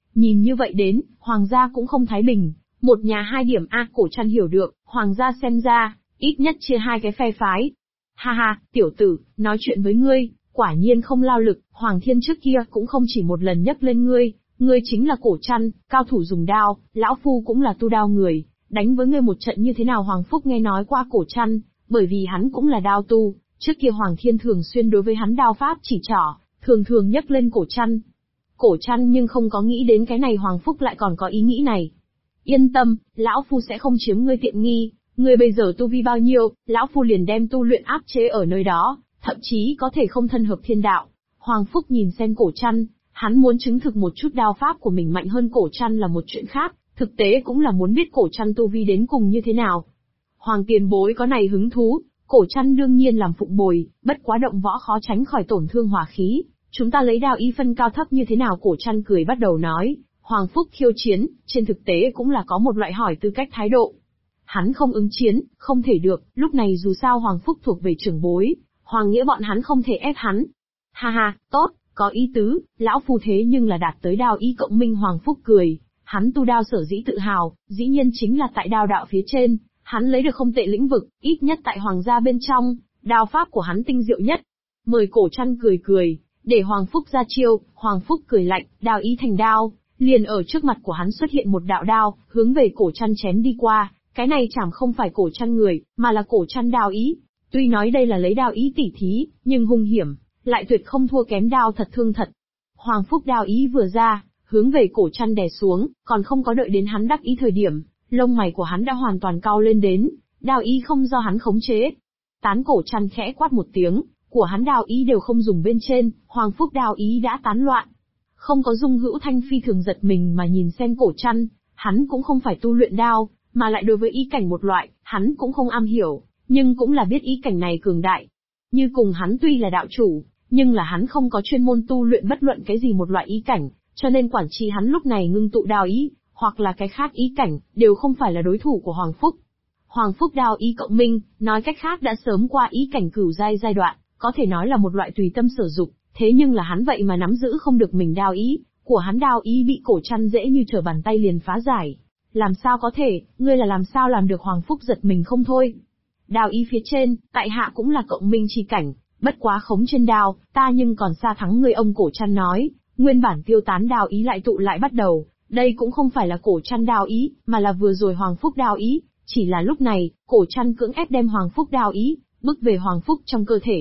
A: Nhìn như vậy đến, hoàng gia cũng không thái bình, một nhà hai điểm a. Cổ Trăn hiểu được, hoàng gia xem ra, ít nhất chia hai cái phe phái. Ha ha, tiểu tử, nói chuyện với ngươi, quả nhiên không lao lực, Hoàng Thiên trước kia cũng không chỉ một lần nhắc lên ngươi chính là Cổ Trăn, cao thủ dùng đao, lão phu cũng là tu đao người, đánh với ngươi một trận như thế nào? Hoàng Phúc nghe nói qua Cổ Trăn, bởi vì hắn cũng là đao tu, trước kia Hoàng Thiên thường xuyên đối với hắn đao pháp chỉ trỏ, thường thường nhắc lên Cổ Trăn. Cổ Trăn nhưng không có nghĩ đến cái này Hoàng Phúc lại còn có ý nghĩ này. Yên tâm, lão phu sẽ không chiếm ngươi tiện nghi, ngươi bây giờ tu vi bao nhiêu, lão phu liền đem tu luyện áp chế ở nơi đó, thậm chí có thể không thân hợp thiên đạo. Hoàng Phúc nhìn xem Cổ Trăn, hắn muốn chứng thực một chút đao pháp của mình mạnh hơn Cổ Trăn là một chuyện khác, thực tế cũng là muốn biết Cổ Trăn tu vi đến cùng như thế nào. Hoàng tiền bối có này hứng thú, Cổ Trăn đương nhiên làm phụng bồi, bất quá động võ khó tránh khỏi tổn thương hỏa khí, chúng ta lấy đao ý phân cao thấp như thế nào? Cổ Trăn cười bắt đầu nói, Hoàng Phúc khiêu chiến, trên thực tế cũng là có một loại hỏi tư cách thái độ. Hắn không ứng chiến, không thể được, lúc này dù sao Hoàng Phúc thuộc về trưởng bối, Hoàng nghĩa bọn hắn không thể ép hắn. Ha ha, tốt, có ý tứ, lão phu thế nhưng là đạt tới đao ý cộng minh. Hoàng Phúc cười, hắn tu đao sở dĩ tự hào, dĩ nhiên chính là tại đao đạo phía trên, hắn lấy được không tệ lĩnh vực, ít nhất tại hoàng gia bên trong, đao pháp của hắn tinh diệu nhất. Mời Cổ Trăn cười, để Hoàng Phúc ra chiêu. Hoàng Phúc cười lạnh, đao ý thành đao, liền ở trước mặt của hắn xuất hiện một đạo đao, hướng về Cổ Trăn chém đi qua. Cái này chẳng không phải Cổ Trăn người, mà là Cổ Trăn đao ý. Tuy nói đây là lấy đao ý tỉ thí, nhưng hung hiểm, lại tuyệt không thua kém đao thật thương thật. Hoàng Phúc đao ý vừa ra, hướng về Cổ Trăn đè xuống, còn không có đợi đến hắn đắc ý thời điểm, lông mày của hắn đã hoàn toàn cau lên đến, đao ý không do hắn khống chế. Tán. Cổ Trăn khẽ quát một tiếng, của hắn đao ý đều không dùng bên trên, Hoàng Phúc đao ý đã tán loạn. Không có Dung Hữu Thanh phi thường giật mình mà nhìn xem Cổ Trăn, hắn cũng không phải tu luyện đao, mà lại đối với ý cảnh một loại, hắn cũng không am hiểu, nhưng cũng là biết ý cảnh này cường đại. Như cùng hắn tuy là đạo chủ, nhưng là hắn không có chuyên môn tu luyện bất luận cái gì một loại ý cảnh, cho nên quản chi hắn lúc này ngưng tụ đao ý, hoặc là cái khác ý cảnh, đều không phải là đối thủ của Hoàng Phúc. Hoàng Phúc đao ý cộng minh, nói cách khác đã sớm qua ý cảnh cửu giai đoạn, có thể nói là một loại tùy tâm sử dụng, thế nhưng là hắn vậy mà nắm giữ không được mình đao ý, của hắn đao ý bị Cổ Trăn dễ như trở bàn tay liền phá giải. Làm sao có thể, ngươi là làm sao làm được? Hoàng Phúc giật mình không thôi. Đao ý phía trên, tại hạ cũng là cộng minh chi cảnh, bất quá khống trên đao, ta nhưng còn xa thắng ngươi. Ông Cổ Trăn nói, nguyên bản tiêu tán đao ý lại tụ lại bắt đầu, đây cũng không phải là Cổ Trăn đao ý, mà là vừa rồi Hoàng Phúc đao ý, chỉ là lúc này, Cổ Trăn cưỡng ép đem Hoàng Phúc đao ý, bức về Hoàng Phúc trong cơ thể.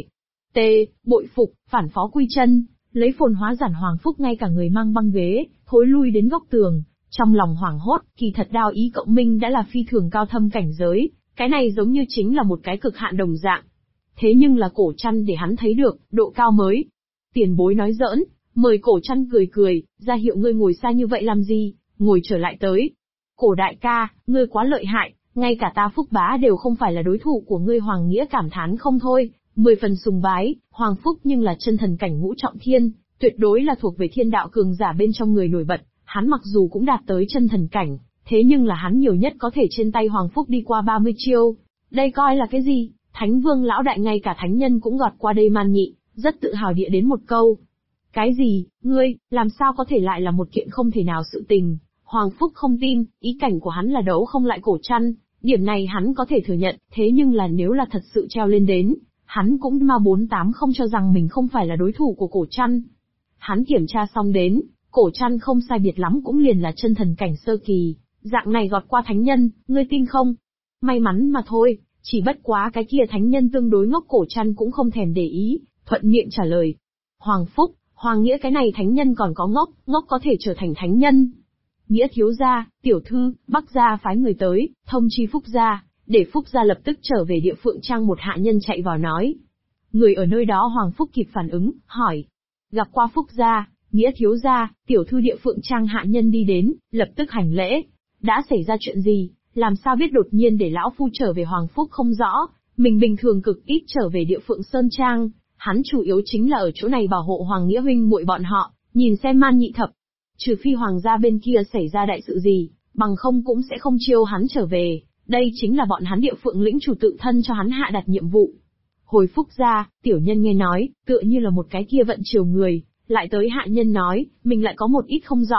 A: Bội phục, phản phó quy chân, lấy phồn hóa giản. Hoàng Phúc ngay cả người mang băng ghế, thối lui đến góc tường, trong lòng hoảng hốt, kỳ thật đao ý cộng minh đã là phi thường cao thâm cảnh giới, cái này giống như chính là một cái cực hạn đồng dạng. Thế nhưng là Cổ Trăn để hắn thấy được, độ cao mới. Tiền bối nói giỡn, mời. Cổ Trăn cười, ra hiệu ngươi ngồi xa như vậy làm gì, ngồi trở lại tới. Cổ đại ca, ngươi quá lợi hại, ngay cả ta Phúc bá đều không phải là đối thủ của ngươi. Hoàng Nghĩa cảm thán không thôi, 10 phần sùng bái. Hoàng Phúc nhưng là chân thần cảnh ngũ trọng thiên, tuyệt đối là thuộc về thiên đạo cường giả bên trong người nổi bật, hắn mặc dù cũng đạt tới chân thần cảnh, thế nhưng là hắn nhiều nhất có thể trên tay Hoàng Phúc đi qua 30 chiêu. Đây coi là cái gì? Thánh Vương lão đại ngay cả thánh nhân cũng gọt qua đây. Man Nhị rất tự hào địa đến một câu. Cái gì? Ngươi, làm sao có thể lại là một kiện không thể nào sự tình? Hoàng Phúc không tin, ý cảnh của hắn là đấu không lại Cổ Trăn, điểm này hắn có thể thừa nhận, thế nhưng là nếu là thật sự treo lên đến, hắn cũng ma 48 không cho rằng mình không phải là đối thủ của Cổ Trăn. Hắn kiểm tra xong đến, Cổ Trăn không sai biệt lắm cũng liền là chân thần cảnh sơ kỳ, dạng này gọt qua thánh nhân, ngươi tin không? May mắn mà thôi, chỉ bất quá cái kia thánh nhân tương đối ngốc. Cổ Trăn cũng không thèm để ý, thuận miệng trả lời. Hoàng Phúc, Hoàng Nghĩa cái này thánh nhân còn có ngốc có thể trở thành thánh nhân. Nghĩa thiếu gia, tiểu thư, Bắc gia phái người tới, thông chi Phúc gia, để Phúc gia lập tức trở về địa Phượng Trang. Một hạ nhân chạy vào nói. Người ở nơi đó. Hoàng Phúc kịp phản ứng, hỏi. Gặp qua Phúc gia, Nghĩa thiếu gia, tiểu thư địa Phượng Trang. Hạ nhân đi đến, lập tức hành lễ. Đã xảy ra chuyện gì, làm sao biết đột nhiên để lão phu trở về? Hoàng Phúc không rõ, mình bình thường cực ít trở về địa Phượng Sơn Trang, hắn chủ yếu chính là ở chỗ này bảo hộ Hoàng Nghĩa huynh muội bọn họ, nhìn xem Man Nhị thập. Trừ phi hoàng gia bên kia xảy ra đại sự gì, bằng không cũng sẽ không chiêu hắn trở về, đây chính là bọn hắn địa Phượng lĩnh chủ tự thân cho hắn hạ đặt nhiệm vụ. Hồi Phúc gia, tiểu nhân nghe nói, tựa như là một cái kia vận chiều người, lại tới hạ nhân nói, mình lại có một ít không rõ,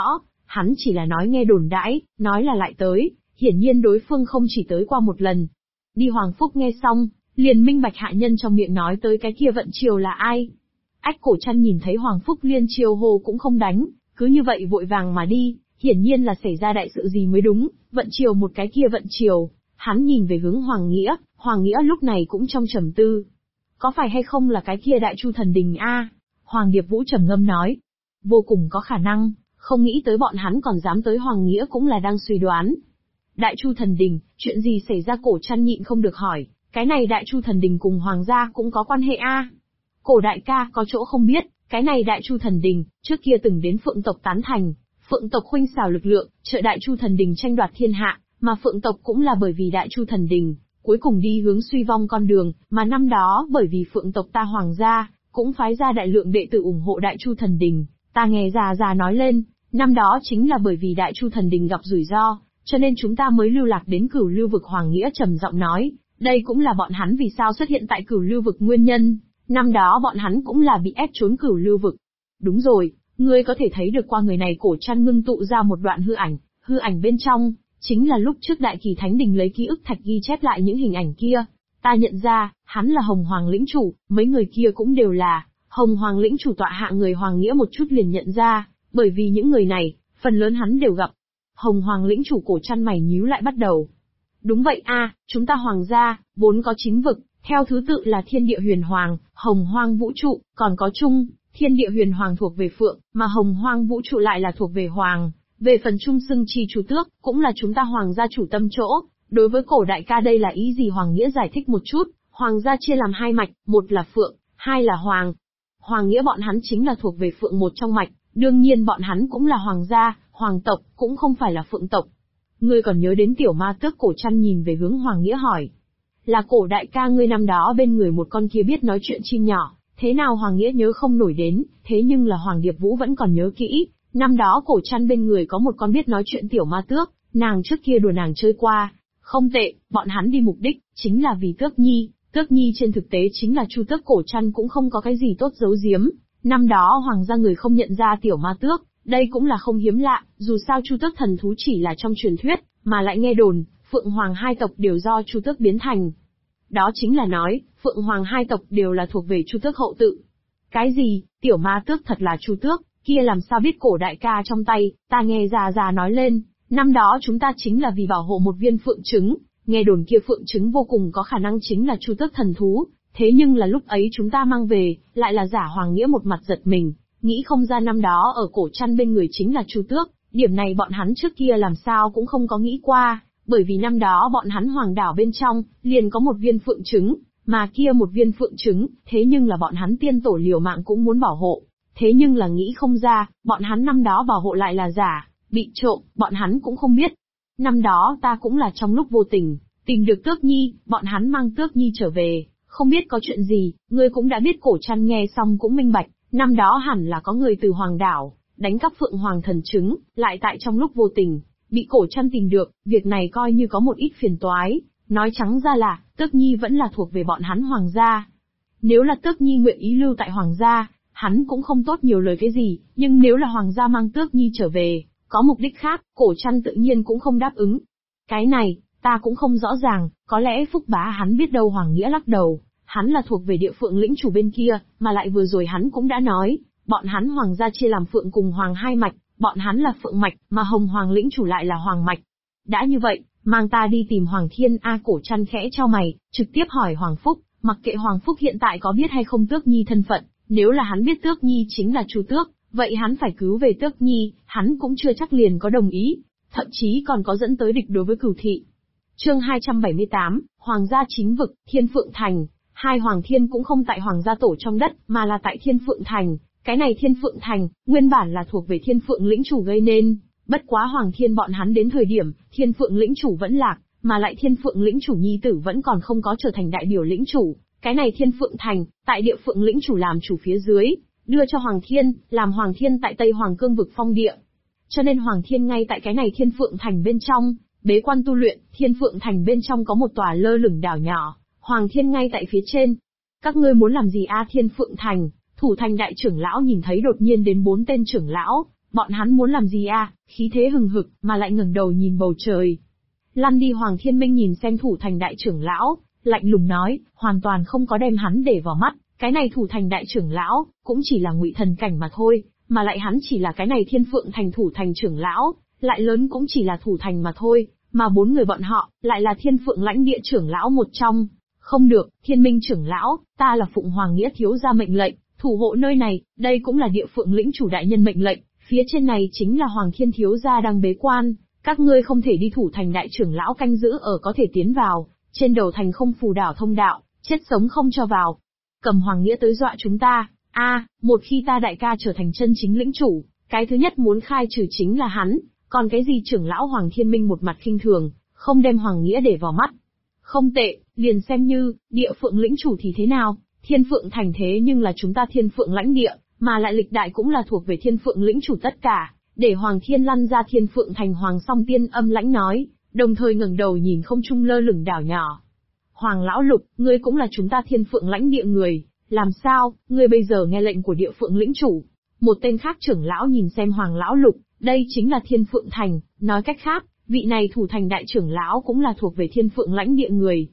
A: hắn chỉ là nói nghe đồn đãi, nói là lại tới, hiển nhiên đối phương không chỉ tới qua một lần. Đi Hoàng Phúc nghe xong, liền minh bạch hạ nhân trong miệng nói tới cái kia vận triều là ai. Ách Cổ Trăn nhìn thấy Hoàng Phúc liên triều hồ cũng không đánh, cứ như vậy vội vàng mà đi, hiển nhiên là xảy ra đại sự gì mới đúng, vận triều một cái kia vận triều. Hắn nhìn về hướng Hoàng Nghĩa lúc này cũng trong trầm tư. Có phải hay không là cái kia Đại Chu Thần Đình a? Hoàng Điệp Vũ trầm ngâm nói. Vô cùng có khả năng, không nghĩ tới bọn hắn còn dám tới Hoàng Nghĩa cũng là đang suy đoán. Đại Chu Thần Đình, chuyện gì xảy ra? Cổ Trăn nhịn không được hỏi, cái này Đại Chu Thần Đình cùng Hoàng gia cũng có quan hệ a? Cổ đại ca có chỗ không biết, cái này Đại Chu Thần Đình, trước kia từng đến Phượng tộc tán thành, Phượng tộc khuynh xảo lực lượng, trợ Đại Chu Thần Đình tranh đoạt thiên hạ, mà Phượng tộc cũng là bởi vì Đại Chu Thần Đình, cuối cùng đi hướng suy vong con đường, mà năm đó bởi vì Phượng tộc ta Hoàng gia, cũng phái ra đại lượng đệ tử ủng hộ Đại Chu Thần Đình. Ta nghe già nói lên, năm đó chính là bởi vì Đại Chu Thần Đình gặp rủi ro, cho nên chúng ta mới lưu lạc đến Cửu Lưu vực. Hoàng Nghĩa trầm giọng nói, đây cũng là bọn hắn vì sao xuất hiện tại Cửu Lưu vực nguyên nhân, năm đó bọn hắn cũng là bị ép trốn Cửu Lưu vực. Đúng rồi, ngươi có thể thấy được qua người này. Cổ Trăn ngưng tụ ra một đoạn hư ảnh bên trong, chính là lúc trước Đại Kỳ Thánh Đình lấy ký ức thạch ghi chép lại những hình ảnh kia. Ta nhận ra, hắn là Hồng Hoàng lĩnh chủ, mấy người kia cũng đều là Hồng Hoàng lĩnh chủ tọa hạ người. Hoàng Nghĩa một chút liền nhận ra, bởi vì những người này, phần lớn hắn đều gặp. Hồng Hoàng lĩnh chủ. Cổ Trăn mày nhíu lại bắt đầu. Đúng vậy a, chúng ta Hoàng gia, vốn có 9 vực, theo thứ tự là Thiên Địa Huyền Hoàng, Hồng Hoang Vũ Trụ, còn có Trung. Thiên Địa Huyền Hoàng thuộc về Phượng, mà Hồng Hoang Vũ Trụ lại là thuộc về Hoàng. Về phần Trung xưng chi Chu Tước, cũng là chúng ta Hoàng gia chủ tâm chỗ. Đối với Cổ đại ca đây là ý gì? Hoàng Nghĩa giải thích một chút. Hoàng gia chia làm 2 mạch, một là Phượng, 2 là Hoàng. Hoàng Nghĩa bọn hắn chính là thuộc về Phượng một trong mạch, đương nhiên bọn hắn cũng là Hoàng gia, Hoàng tộc, cũng không phải là Phượng tộc. Ngươi còn nhớ đến Tiểu Ma Tước? Cổ Trăn nhìn về hướng Hoàng Nghĩa hỏi. Là Cổ đại ca ngươi năm đó bên người một con kia biết nói chuyện chim nhỏ, thế nào Hoàng Nghĩa nhớ không nổi đến, thế nhưng là Hoàng Điệp Vũ vẫn còn nhớ kỹ, năm đó Cổ Trăn bên người có một con biết nói chuyện Tiểu Ma Tước, nàng trước kia đùa nàng chơi qua. Không tệ, bọn hắn đi mục đích, chính là vì Tước Nhi. Tước Nhi trên thực tế chính là Chu Tước. Cổ Trăn cũng không có cái gì tốt giấu giếm. Năm đó Hoàng gia người không nhận ra Tiểu Ma Tước, đây cũng là không hiếm lạ, dù sao Chu Tước thần thú chỉ là trong truyền thuyết, mà lại nghe đồn, Phượng Hoàng 2 tộc đều do Chu Tước biến thành. Đó chính là nói, Phượng Hoàng 2 tộc đều là thuộc về Chu Tước hậu tự. Cái gì? Tiểu Ma Tước thật là Chu Tước, kia làm sao biết? Cổ đại ca trong tay, ta nghe già nói lên, năm đó chúng ta chính là vì bảo hộ một viên phượng trứng, nghe đồn kia phượng trứng vô cùng có khả năng chính là Chu Tước thần thú, thế nhưng là lúc ấy chúng ta mang về, lại là giả. Hoàng Nghĩa một mặt giật mình, nghĩ không ra năm đó ở Cổ Trăn bên người chính là Chu Tước, điểm này bọn hắn trước kia làm sao cũng không có nghĩ qua, bởi vì năm đó bọn hắn Hoàng đảo bên trong, liền có một viên phượng trứng, mà kia một viên phượng trứng, thế nhưng là bọn hắn tiên tổ liều mạng cũng muốn bảo hộ, thế nhưng là nghĩ không ra, bọn hắn năm đó bảo hộ lại là giả, bị trộm, bọn hắn cũng không biết. Năm đó ta cũng là trong lúc vô tình, tìm được Tước Nhi, bọn hắn mang Tước Nhi trở về, không biết có chuyện gì, ngươi cũng đã biết. Cổ Trăn nghe xong cũng minh bạch, năm đó hẳn là có người từ Hoàng đảo, đánh cắp Phượng Hoàng thần trứng, lại tại trong lúc vô tình, bị Cổ Trăn tìm được, việc này coi như có một ít phiền toái, nói trắng ra là, Tước Nhi vẫn là thuộc về bọn hắn Hoàng gia. Nếu là Tước Nhi nguyện ý lưu tại Hoàng gia, hắn cũng không tốt nhiều lời cái gì, nhưng nếu là Hoàng gia mang Tước Nhi trở về, có mục đích khác, Cổ Trăn tự nhiên cũng không đáp ứng. Cái này, ta cũng không rõ ràng, có lẽ Phúc bá hắn biết đâu. Hoàng Nghĩa lắc đầu, hắn là thuộc về địa Phượng lĩnh chủ bên kia, mà lại vừa rồi hắn cũng đã nói, bọn hắn Hoàng gia chia làm Phượng cùng Hoàng 2 mạch, bọn hắn là Phượng mạch, mà Hồng Hoàng lĩnh chủ lại là Hoàng mạch. Đã như vậy, mang ta đi tìm Hoàng Thiên a. Cổ Trăn khẽ chau mày, trực tiếp hỏi Hoàng Phúc, mặc kệ Hoàng Phúc hiện tại có biết hay không Tước Nhi thân phận, nếu là hắn biết Tước Nhi chính là Chu Tước, vậy hắn phải cứu về Tước Nhi, hắn cũng chưa chắc liền có đồng ý, thậm chí còn có dẫn tới địch đối với Cửu thị. Chương 278, Hoàng gia chính vực, Thiên Phượng Thành. Hai Hoàng Thiên cũng không tại Hoàng gia tổ trong đất, mà là tại Thiên Phượng Thành. Cái này Thiên Phượng Thành, nguyên bản là thuộc về Thiên Phượng lĩnh chủ gây nên, bất quá Hoàng Thiên bọn hắn đến thời điểm, Thiên Phượng lĩnh chủ vẫn lạc, mà lại Thiên Phượng lĩnh chủ nhi tử vẫn còn không có trở thành đại biểu lĩnh chủ. Cái này Thiên Phượng Thành, tại địa Phượng lĩnh chủ làm chủ phía dưới, đưa cho Hoàng Thiên, làm Hoàng Thiên tại Tây Hoàng Cương vực phong địa. Cho nên Hoàng Thiên ngay tại cái này Thiên Phượng Thành bên trong, bế quan tu luyện. Thiên Phượng Thành bên trong có một tòa lơ lửng đảo nhỏ, Hoàng Thiên ngay tại phía trên. Các ngươi muốn làm gì a? Thiên Phượng Thành, thủ thành đại trưởng lão nhìn thấy đột nhiên đến 4 tên trưởng lão, Bọn hắn muốn làm gì à? Khí thế hừng hực, mà lại ngẩng đầu nhìn bầu trời. Lăn đi. Hoàng Thiên Minh nhìn xem thủ thành đại trưởng lão, lạnh lùng nói, hoàn toàn không có đem hắn để vào mắt. Cái này thủ thành đại trưởng lão, cũng chỉ là ngụy thần cảnh mà thôi, mà lại hắn chỉ là cái này Thiên Phượng thành thủ thành trưởng lão, lại lớn cũng chỉ là thủ thành mà thôi, mà 4 người bọn họ, lại là Thiên Phượng lãnh địa trưởng lão một trong. Không được, Thiên Minh trưởng lão, ta là Phụng Hoàng Nghĩa thiếu gia mệnh lệnh, thủ hộ nơi này, đây cũng là Địa Phượng lĩnh chủ đại nhân mệnh lệnh, phía trên này chính là Hoàng Thiên thiếu gia đang bế quan, các ngươi không thể đi. Thủ thành đại trưởng lão canh giữ ở có thể tiến vào, trên đầu thành không phù đảo thông đạo, chết sống không cho vào. Cầm Hoàng Nghĩa tới dọa chúng ta, một khi ta đại ca trở thành chân chính lĩnh chủ, cái thứ nhất muốn khai trừ chính là hắn, còn cái gì trưởng lão Hoàng Thiên Minh một mặt khinh thường, không đem Hoàng Nghĩa để vào mắt. Không tệ, liền xem như, Địa Phượng lĩnh chủ thì thế nào, Thiên Phượng thành thế nhưng là chúng ta Thiên Phượng lãnh địa, mà lại lịch đại cũng là thuộc về Thiên Phượng lĩnh chủ tất cả, để Hoàng Thiên lăn ra Thiên Phượng thành. Hoàng Song Tiên âm lãnh nói, đồng thời ngẩng đầu nhìn không trung lơ lửng đảo nhỏ. Hoàng lão lục, ngươi cũng là chúng ta Thiên Phượng lãnh địa người, làm sao, ngươi bây giờ nghe lệnh của Địa Phượng lĩnh chủ? Một tên khác trưởng lão nhìn xem Hoàng lão lục, đây chính là Thiên Phượng thành, nói cách khác, vị này thủ thành đại trưởng lão cũng là thuộc về Thiên Phượng lãnh địa người.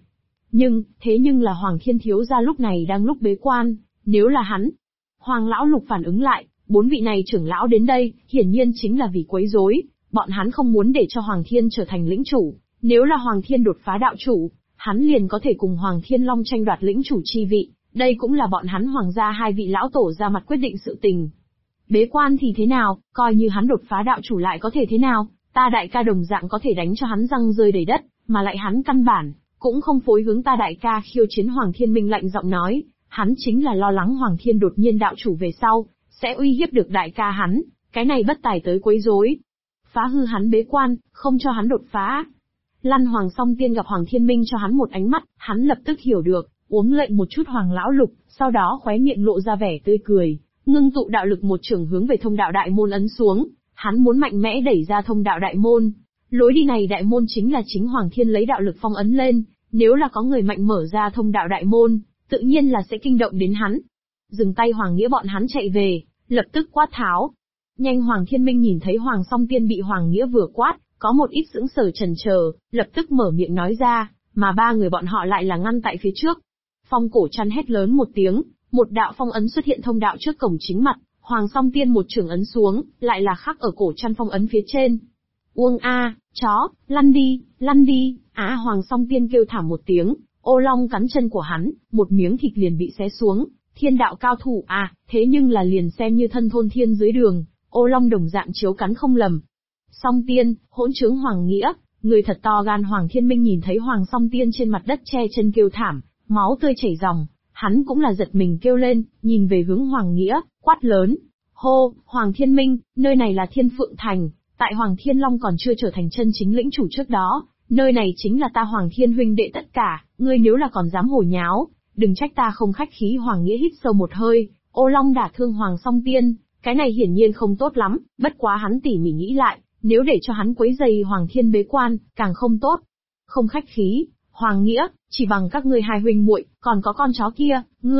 A: Thế nhưng là Hoàng Thiên thiếu gia lúc này đang lúc bế quan, nếu là hắn. Hoàng lão lục phản ứng lại, 4 vị này trưởng lão đến đây, hiển nhiên chính là vì quấy rối, bọn hắn không muốn để cho Hoàng Thiên trở thành lĩnh chủ, nếu là Hoàng Thiên đột phá đạo chủ, hắn liền có thể cùng Hoàng Thiên Long tranh đoạt lĩnh chủ chi vị, đây cũng là bọn hắn Hoàng gia 2 vị lão tổ ra mặt quyết định sự tình. Bế quan thì thế nào, coi như hắn đột phá đạo chủ lại có thể thế nào, ta đại ca đồng dạng có thể đánh cho hắn răng rơi đầy đất, mà lại hắn căn bản cũng không phối hướng ta đại ca khiêu chiến. Hoàng Thiên Minh lạnh giọng nói, hắn chính là lo lắng Hoàng Thiên đột nhiên đạo chủ về sau, sẽ uy hiếp được đại ca hắn, cái này bất tài tới quấy rối, phá hư hắn bế quan, không cho hắn đột phá. Lăn. Hoàng Song Tiên gặp Hoàng Thiên Minh cho hắn một ánh mắt, hắn lập tức hiểu được, uống lệnh một chút Hoàng lão lục, sau đó khóe miệng lộ ra vẻ tươi cười, ngưng tụ đạo lực một trường hướng về thông đạo đại môn ấn xuống, hắn muốn mạnh mẽ đẩy ra thông đạo đại môn. Lối đi này đại môn chính là chính Hoàng Thiên lấy đạo lực phong ấn lên, nếu là có người mạnh mở ra thông đạo đại môn, tự nhiên là sẽ kinh động đến hắn. Dừng tay. Hoàng Nghĩa bọn hắn chạy về, lập tức quát tháo. Nhanh. Hoàng Thiên Minh nhìn thấy Hoàng Song Tiên bị Hoàng Nghĩa vừa quát, có một ít sững sờ chần chờ, lập tức mở miệng nói ra, mà 3 người bọn họ lại là ngăn tại phía trước. Phong Cổ Trăn hét lớn một tiếng, một đạo phong ấn xuất hiện thông đạo trước cổng chính mặt, Hoàng Song Tiên một trường ấn xuống, lại là khắc ở cổ Trăn phong ấn phía trên. Uông chó, lăn đi, lăn đi. Hoàng Song Tiên kêu thảm một tiếng, ô long cắn chân của hắn, một miếng thịt liền bị xé xuống. Thiên đạo cao thủ thế nhưng là liền xem như thân thôn thiên dưới đường, ô long đồng dạng chiếu cắn không lầm. Song Tiên, hỗn trướng Hoàng Nghĩa, người thật to gan. Hoàng Thiên Minh nhìn thấy Hoàng Song Tiên trên mặt đất che chân kêu thảm, máu tươi chảy ròng, hắn cũng là giật mình kêu lên, nhìn về hướng Hoàng Nghĩa, quát lớn. Hô, Hoàng Thiên Minh, nơi này là Thiên Phượng thành, tại Hoàng Thiên Long còn chưa trở thành chân chính lĩnh chủ trước đó, nơi này chính là ta Hoàng Thiên huynh đệ tất cả, ngươi nếu là còn dám hồ nháo, đừng trách ta không khách khí. Hoàng Nghĩa hít sâu một hơi, ô long đả thương Hoàng Song Tiên, cái này hiển nhiên không tốt lắm, bất quá hắn tỉ mỉ nghĩ lại, nếu để cho hắn quấy rầy Hoàng Thiên bế quan, càng không tốt. Không khách khí, Hoàng Nghĩa, chỉ bằng các ngươi 2 huynh muội, còn có con chó kia,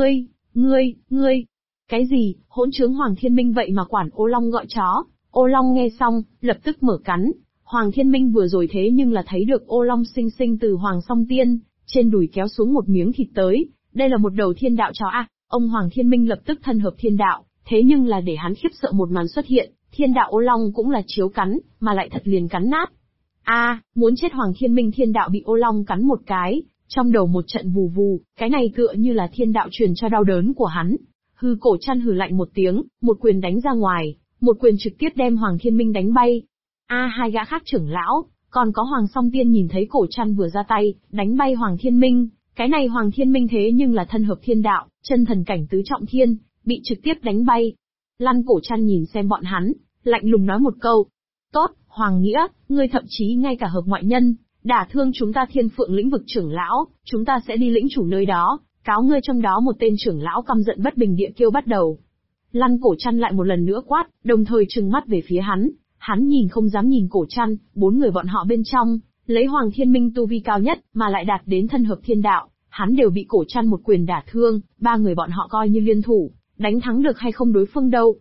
A: ngươi. Cái gì? Hỗn trướng. Hoàng Thiên Minh vậy mà quản ô long gọi chó. Ô long nghe xong, lập tức mở cắn. Hoàng Thiên Minh vừa rồi thế nhưng là thấy được ô long sinh sinh từ Hoàng Song Tiên trên đùi kéo xuống một miếng thịt tới, đây là một đầu thiên đạo chó Ông Hoàng Thiên Minh lập tức thân hợp thiên đạo, thế nhưng là để hắn khiếp sợ một màn xuất hiện, thiên đạo ô long cũng là chiếu cắn, mà lại thật liền cắn nát. Muốn chết. Hoàng Thiên Minh thiên đạo bị ô long cắn một cái, trong đầu một trận vù vù, cái này tựa như là thiên đạo truyền cho đau đớn của hắn. Hư Cổ Trăn hừ lạnh một tiếng, một quyền đánh ra ngoài, một quyền trực tiếp đem Hoàng Thiên Minh đánh bay. 2 gã khác trưởng lão, còn có Hoàng Song Tiên nhìn thấy Cổ Trăn vừa ra tay, đánh bay Hoàng Thiên Minh, cái này Hoàng Thiên Minh thế nhưng là thân hợp thiên đạo, chân thần cảnh tứ trọng thiên, bị trực tiếp đánh bay. Lăn. Cổ Trăn nhìn xem bọn hắn, lạnh lùng nói một câu. Tốt, Hoàng Nghĩa, ngươi thậm chí ngay cả hợp ngoại nhân, đả thương chúng ta Thiên Phượng lĩnh vực trưởng lão, chúng ta sẽ đi lĩnh chủ nơi đó, cáo ngươi. Trong đó một tên trưởng lão căm giận bất bình địa kêu bắt đầu. Lăn. Cổ Trăn lại một lần nữa quát, đồng thời trừng mắt về phía hắn. Hắn nhìn không dám nhìn Cổ Trăn, 4 người bọn họ bên trong, lấy Hoàng Thiên Minh tu vi cao nhất, mà lại đạt đến thân hợp thiên đạo, hắn đều bị Cổ Trăn một quyền đả thương, 3 người bọn họ coi như liên thủ, đánh thắng được hay không đối phương đâu.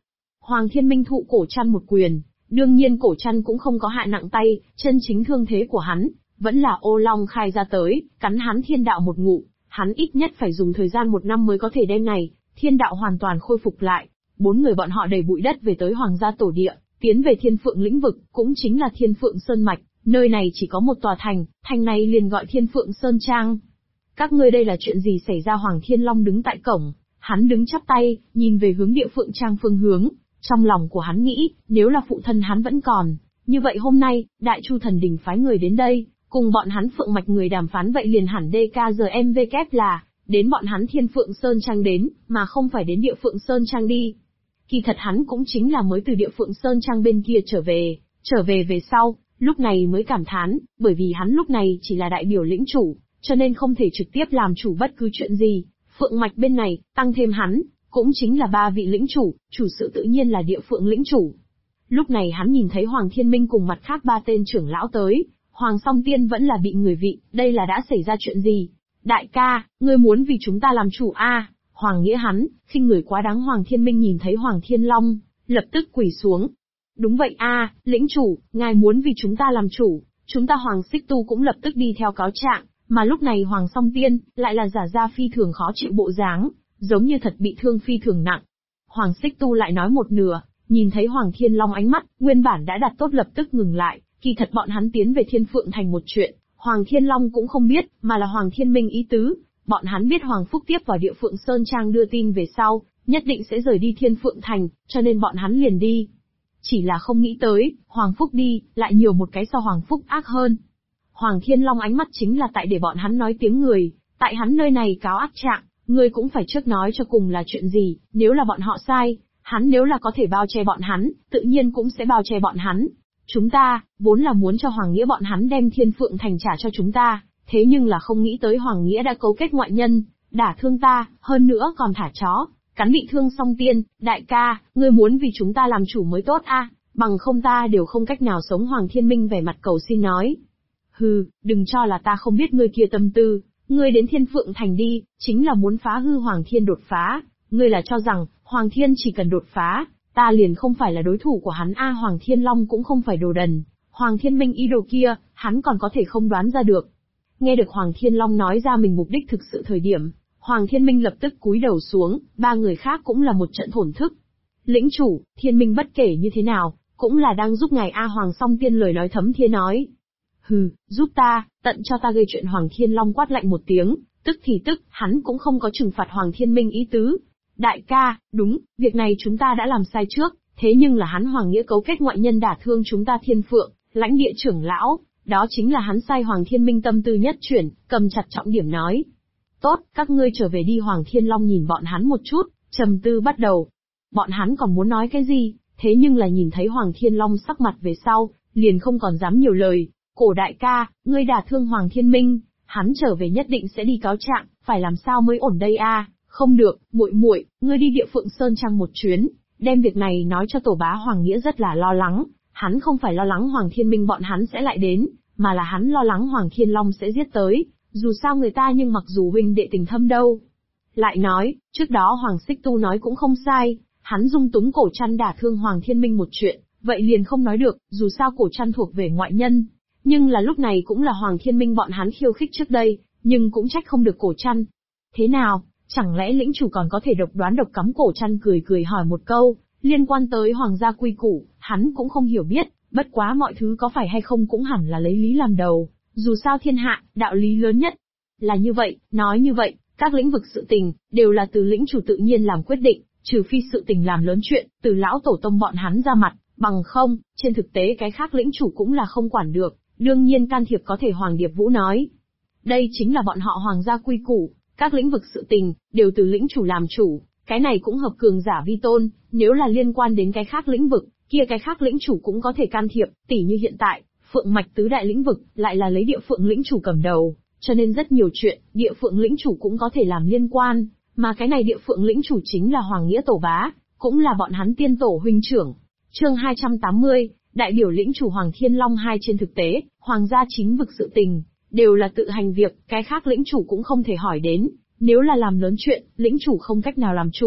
A: Hoàng Thiên Minh thụ cổ trăn một quyền, đương nhiên cổ trăn cũng không có hạ nặng tay, chân chính thương thế của hắn, vẫn là ô long khai ra tới, cắn hắn thiên đạo một ngụm, hắn ít nhất phải dùng thời gian 1 năm mới có thể đem này, thiên đạo hoàn toàn khôi phục lại. 4 người bọn họ đầy bụi đất về tới Hoàng gia tổ địa, tiến về Thiên Phượng lĩnh vực, cũng chính là Thiên Phượng Sơn Mạch, nơi này chỉ có một tòa thành này liền gọi Thiên Phượng Sơn Trang. Các ngươi đây là chuyện gì xảy ra? Hoàng Thiên Long đứng tại cổng, hắn đứng chắp tay, nhìn về hướng Địa Phượng Trang phương hướng, trong lòng của hắn nghĩ, nếu là phụ thân hắn vẫn còn, như vậy hôm nay, Đại Chu Thần Đình phái người đến đây, cùng bọn hắn Phượng Mạch người đàm phán vậy liền hẳn DKGMVK là, đến bọn hắn Thiên Phượng Sơn Trang đến, mà không phải đến Địa Phượng Sơn Trang đi. Kỳ thật hắn cũng chính là mới từ Địa Phượng Sơn Trang bên kia trở về về sau, lúc này mới cảm thán, bởi vì hắn lúc này chỉ là đại biểu lĩnh chủ, cho nên không thể trực tiếp làm chủ bất cứ chuyện gì. Phượng Mạch bên này, tăng thêm hắn, cũng chính là 3 vị lĩnh chủ sự tự nhiên là Địa Phượng lĩnh chủ. Lúc này hắn nhìn thấy Hoàng Thiên Minh cùng mặt khác 3 tên trưởng lão tới, Hoàng Song Tiên vẫn là bị người vị, đây là đã xảy ra chuyện gì? Đại ca, ngươi muốn vì chúng ta làm chủ a? Hoàng Nghĩa hắn, khinh người quá đáng. Hoàng Thiên Minh nhìn thấy Hoàng Thiên Long, lập tức quỳ xuống. Đúng vậy a, lĩnh chủ, ngài muốn vì chúng ta làm chủ, chúng ta Hoàng Xích Tu cũng lập tức đi theo cáo trạng, mà lúc này Hoàng Song Tiên, lại là giả ra phi thường khó chịu bộ dáng, giống như thật bị thương phi thường nặng. Hoàng Xích Tu lại nói một nửa, nhìn thấy Hoàng Thiên Long ánh mắt, nguyên bản đã đặt tốt lập tức ngừng lại, kỳ thật bọn hắn tiến về Thiên Phượng Thành một chuyện, Hoàng Thiên Long cũng không biết, mà là Hoàng Thiên Minh ý tứ. Bọn hắn biết Hoàng Phúc tiếp vào Địa Phượng Sơn Trang đưa tin về sau, nhất định sẽ rời đi Thiên Phượng Thành, cho nên bọn hắn liền đi. Chỉ là không nghĩ tới, Hoàng Phúc đi, lại nhiều một cái so Hoàng Phúc ác hơn. Hoàng Thiên Long ánh mắt chính là tại để bọn hắn nói tiếng người, tại hắn nơi này cáo ác trạng, ngươi cũng phải trước nói cho cùng là chuyện gì, nếu là bọn họ sai, hắn nếu là có thể bao che bọn hắn, tự nhiên cũng sẽ bao che bọn hắn. Chúng ta, vốn là muốn cho Hoàng Nghĩa bọn hắn đem Thiên Phượng Thành trả cho chúng ta, thế nhưng là không nghĩ tới Hoàng Nghĩa đã cấu kết ngoại nhân, đả thương ta, hơn nữa còn thả chó, cắn bị thương Song Tiên. Đại ca, ngươi muốn vì chúng ta làm chủ mới tốt a, bằng không ta đều không cách nào sống. Hoàng Thiên Minh vẻ mặt cầu xin nói. Hừ, đừng cho là ta không biết ngươi kia tâm tư, ngươi đến Thiên Phượng Thành đi, chính là muốn phá hư Hoàng Thiên đột phá, ngươi là cho rằng, Hoàng Thiên chỉ cần đột phá, ta liền không phải là đối thủ của hắn a. Hoàng Thiên Long cũng không phải đồ đần, Hoàng Thiên Minh ý đồ kia, hắn còn có thể không đoán ra được. Nghe được Hoàng Thiên Long nói ra mình mục đích thực sự thời điểm, Hoàng Thiên Minh lập tức cúi đầu xuống, 3 người khác cũng là một trận thổn thức. Lĩnh chủ, Thiên Minh bất kể như thế nào, cũng là đang giúp ngài a. Hoàng Song Tiên lời nói thấm thía nói. Hừ, giúp ta, tận cho ta gây chuyện. Hoàng Thiên Long quát lạnh một tiếng, tức thì tức, hắn cũng không có trừng phạt Hoàng Thiên Minh ý tứ. Đại ca, đúng, việc này chúng ta đã làm sai trước, thế nhưng là hắn Hoàng Nghĩa cấu kết ngoại nhân đả thương chúng ta Thiên Phượng, lãnh địa trưởng lão, đó chính là hắn sai. Hoàng Thiên Minh tâm tư nhất chuyển, cầm chặt trọng điểm nói. Tốt, các ngươi trở về đi. Hoàng Thiên Long nhìn bọn hắn một chút, trầm tư bắt đầu. Bọn hắn còn muốn nói cái gì, thế nhưng là nhìn thấy Hoàng Thiên Long sắc mặt về sau, liền không còn dám nhiều lời. Cổ đại ca, ngươi đả thương Hoàng Thiên Minh, hắn trở về nhất định sẽ đi cáo trạng, phải làm sao mới ổn đây a? Không được, muội muội, ngươi đi Địa Phượng Sơn Trang một chuyến, đem việc này nói cho tổ bá. Hoàng Nghĩa rất là lo lắng, hắn không phải lo lắng Hoàng Thiên Minh bọn hắn sẽ lại đến, mà là hắn lo lắng Hoàng Thiên Long sẽ giết tới, dù sao người ta nhưng mặc dù huynh đệ tình thâm đâu. Lại nói, trước đó Hoàng Xích Tu nói cũng không sai, hắn dung túng cổ trăn đả thương Hoàng Thiên Minh một chuyện, vậy liền không nói được, dù sao cổ trăn thuộc về ngoại nhân. Nhưng là lúc này cũng là Hoàng Thiên Minh bọn hắn khiêu khích trước đây, nhưng cũng trách không được cổ trăn. Thế nào, chẳng lẽ lĩnh chủ còn có thể độc đoán độc cắm? Cổ trăn cười cười hỏi một câu, liên quan tới Hoàng gia quy củ, hắn cũng không hiểu biết, bất quá mọi thứ có phải hay không cũng hẳn là lấy lý làm đầu, dù sao thiên hạ, đạo lý lớn nhất. Là như vậy, nói như vậy, các lĩnh vực sự tình, đều là từ lĩnh chủ tự nhiên làm quyết định, trừ phi sự tình làm lớn chuyện, từ lão tổ tông bọn hắn ra mặt, bằng không, trên thực tế cái khác lĩnh chủ cũng là không quản được. Đương nhiên can thiệp có thể. Hoàng Điệp Vũ nói. Đây chính là bọn họ Hoàng gia quy củ, các lĩnh vực sự tình, đều từ lĩnh chủ làm chủ, cái này cũng hợp cường giả vi tôn, nếu là liên quan đến cái khác lĩnh vực, kia cái khác lĩnh chủ cũng có thể can thiệp, tỉ như hiện tại, Phượng Mạch tứ đại lĩnh vực, lại là lấy Địa Phượng lĩnh chủ cầm đầu, cho nên rất nhiều chuyện, Địa Phượng lĩnh chủ cũng có thể làm liên quan, mà cái này Địa Phượng lĩnh chủ chính là Hoàng Nghĩa tổ bá, cũng là bọn hắn tiên tổ huynh trưởng. Chương 280, đại biểu lĩnh chủ Hoàng Thiên Long. Hai, trên thực tế, Hoàng gia chính vực sự tình, đều là tự hành việc, cái khác lĩnh chủ cũng không thể hỏi đến, nếu là làm lớn chuyện, lĩnh chủ không cách nào làm chủ,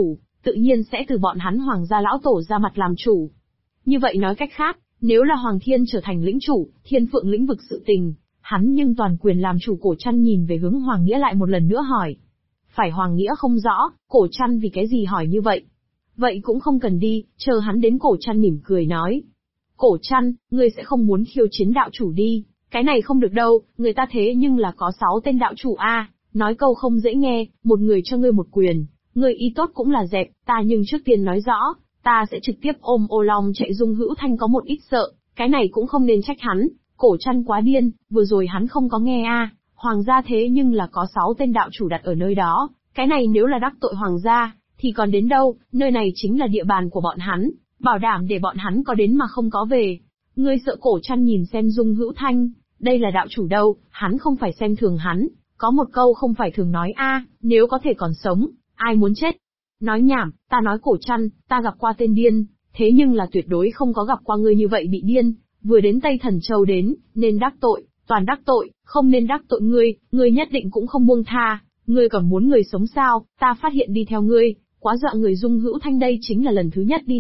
A: tự nhiên sẽ từ bọn hắn Hoàng gia lão tổ ra mặt làm chủ. Như vậy nói cách khác, nếu là Hoàng Thiên trở thành lĩnh chủ, Thiên Phượng lĩnh vực sự tình, hắn nhưng toàn quyền làm chủ. Cổ Trăn nhìn về hướng Hoàng Nghĩa lại một lần nữa hỏi. Phải Hoàng Nghĩa không rõ, Cổ Trăn vì cái gì hỏi như vậy. Vậy cũng không cần đi, chờ hắn đến. Cổ Trăn mỉm cười nói. Cổ Trăn, ngươi sẽ không muốn khiêu chiến đạo chủ đi, cái này không được đâu, người ta thế nhưng là có 6 tên đạo chủ a. Nói câu không dễ nghe, một người cho ngươi một quyền, ngươi ý tốt cũng là dẹp, ta nhưng trước tiên nói rõ, ta sẽ trực tiếp ôm ô long chạy. Dung Hữu Thanh có một ít sợ, cái này cũng không nên trách hắn, Cổ Trăn quá điên, vừa rồi hắn không có nghe a. Hoàng gia thế nhưng là có 6 tên đạo chủ đặt ở nơi đó, cái này nếu là đắc tội Hoàng gia, thì còn đến đâu, nơi này chính là địa bàn của bọn hắn, bảo đảm để bọn hắn có đến mà không có về. Ngươi sợ? Cổ Trăn nhìn xem Dung Hữu Thanh, đây là đạo chủ đâu, hắn không phải xem thường hắn, có một câu không phải thường nói a, nếu có thể còn sống, ai muốn chết. Nói nhảm, ta nói Cổ Trăn, ta gặp qua tên điên, thế nhưng là tuyệt đối không có gặp qua ngươi như vậy bị điên, vừa đến Tây Thần Châu đến, nên đắc tội, toàn đắc tội, không nên đắc tội ngươi nhất định cũng không buông tha, ngươi còn muốn người sống sao? Ta phát hiện đi theo ngươi, quá dọa người. Dung Hữu Thanh đây chính là lần thứ nhất đi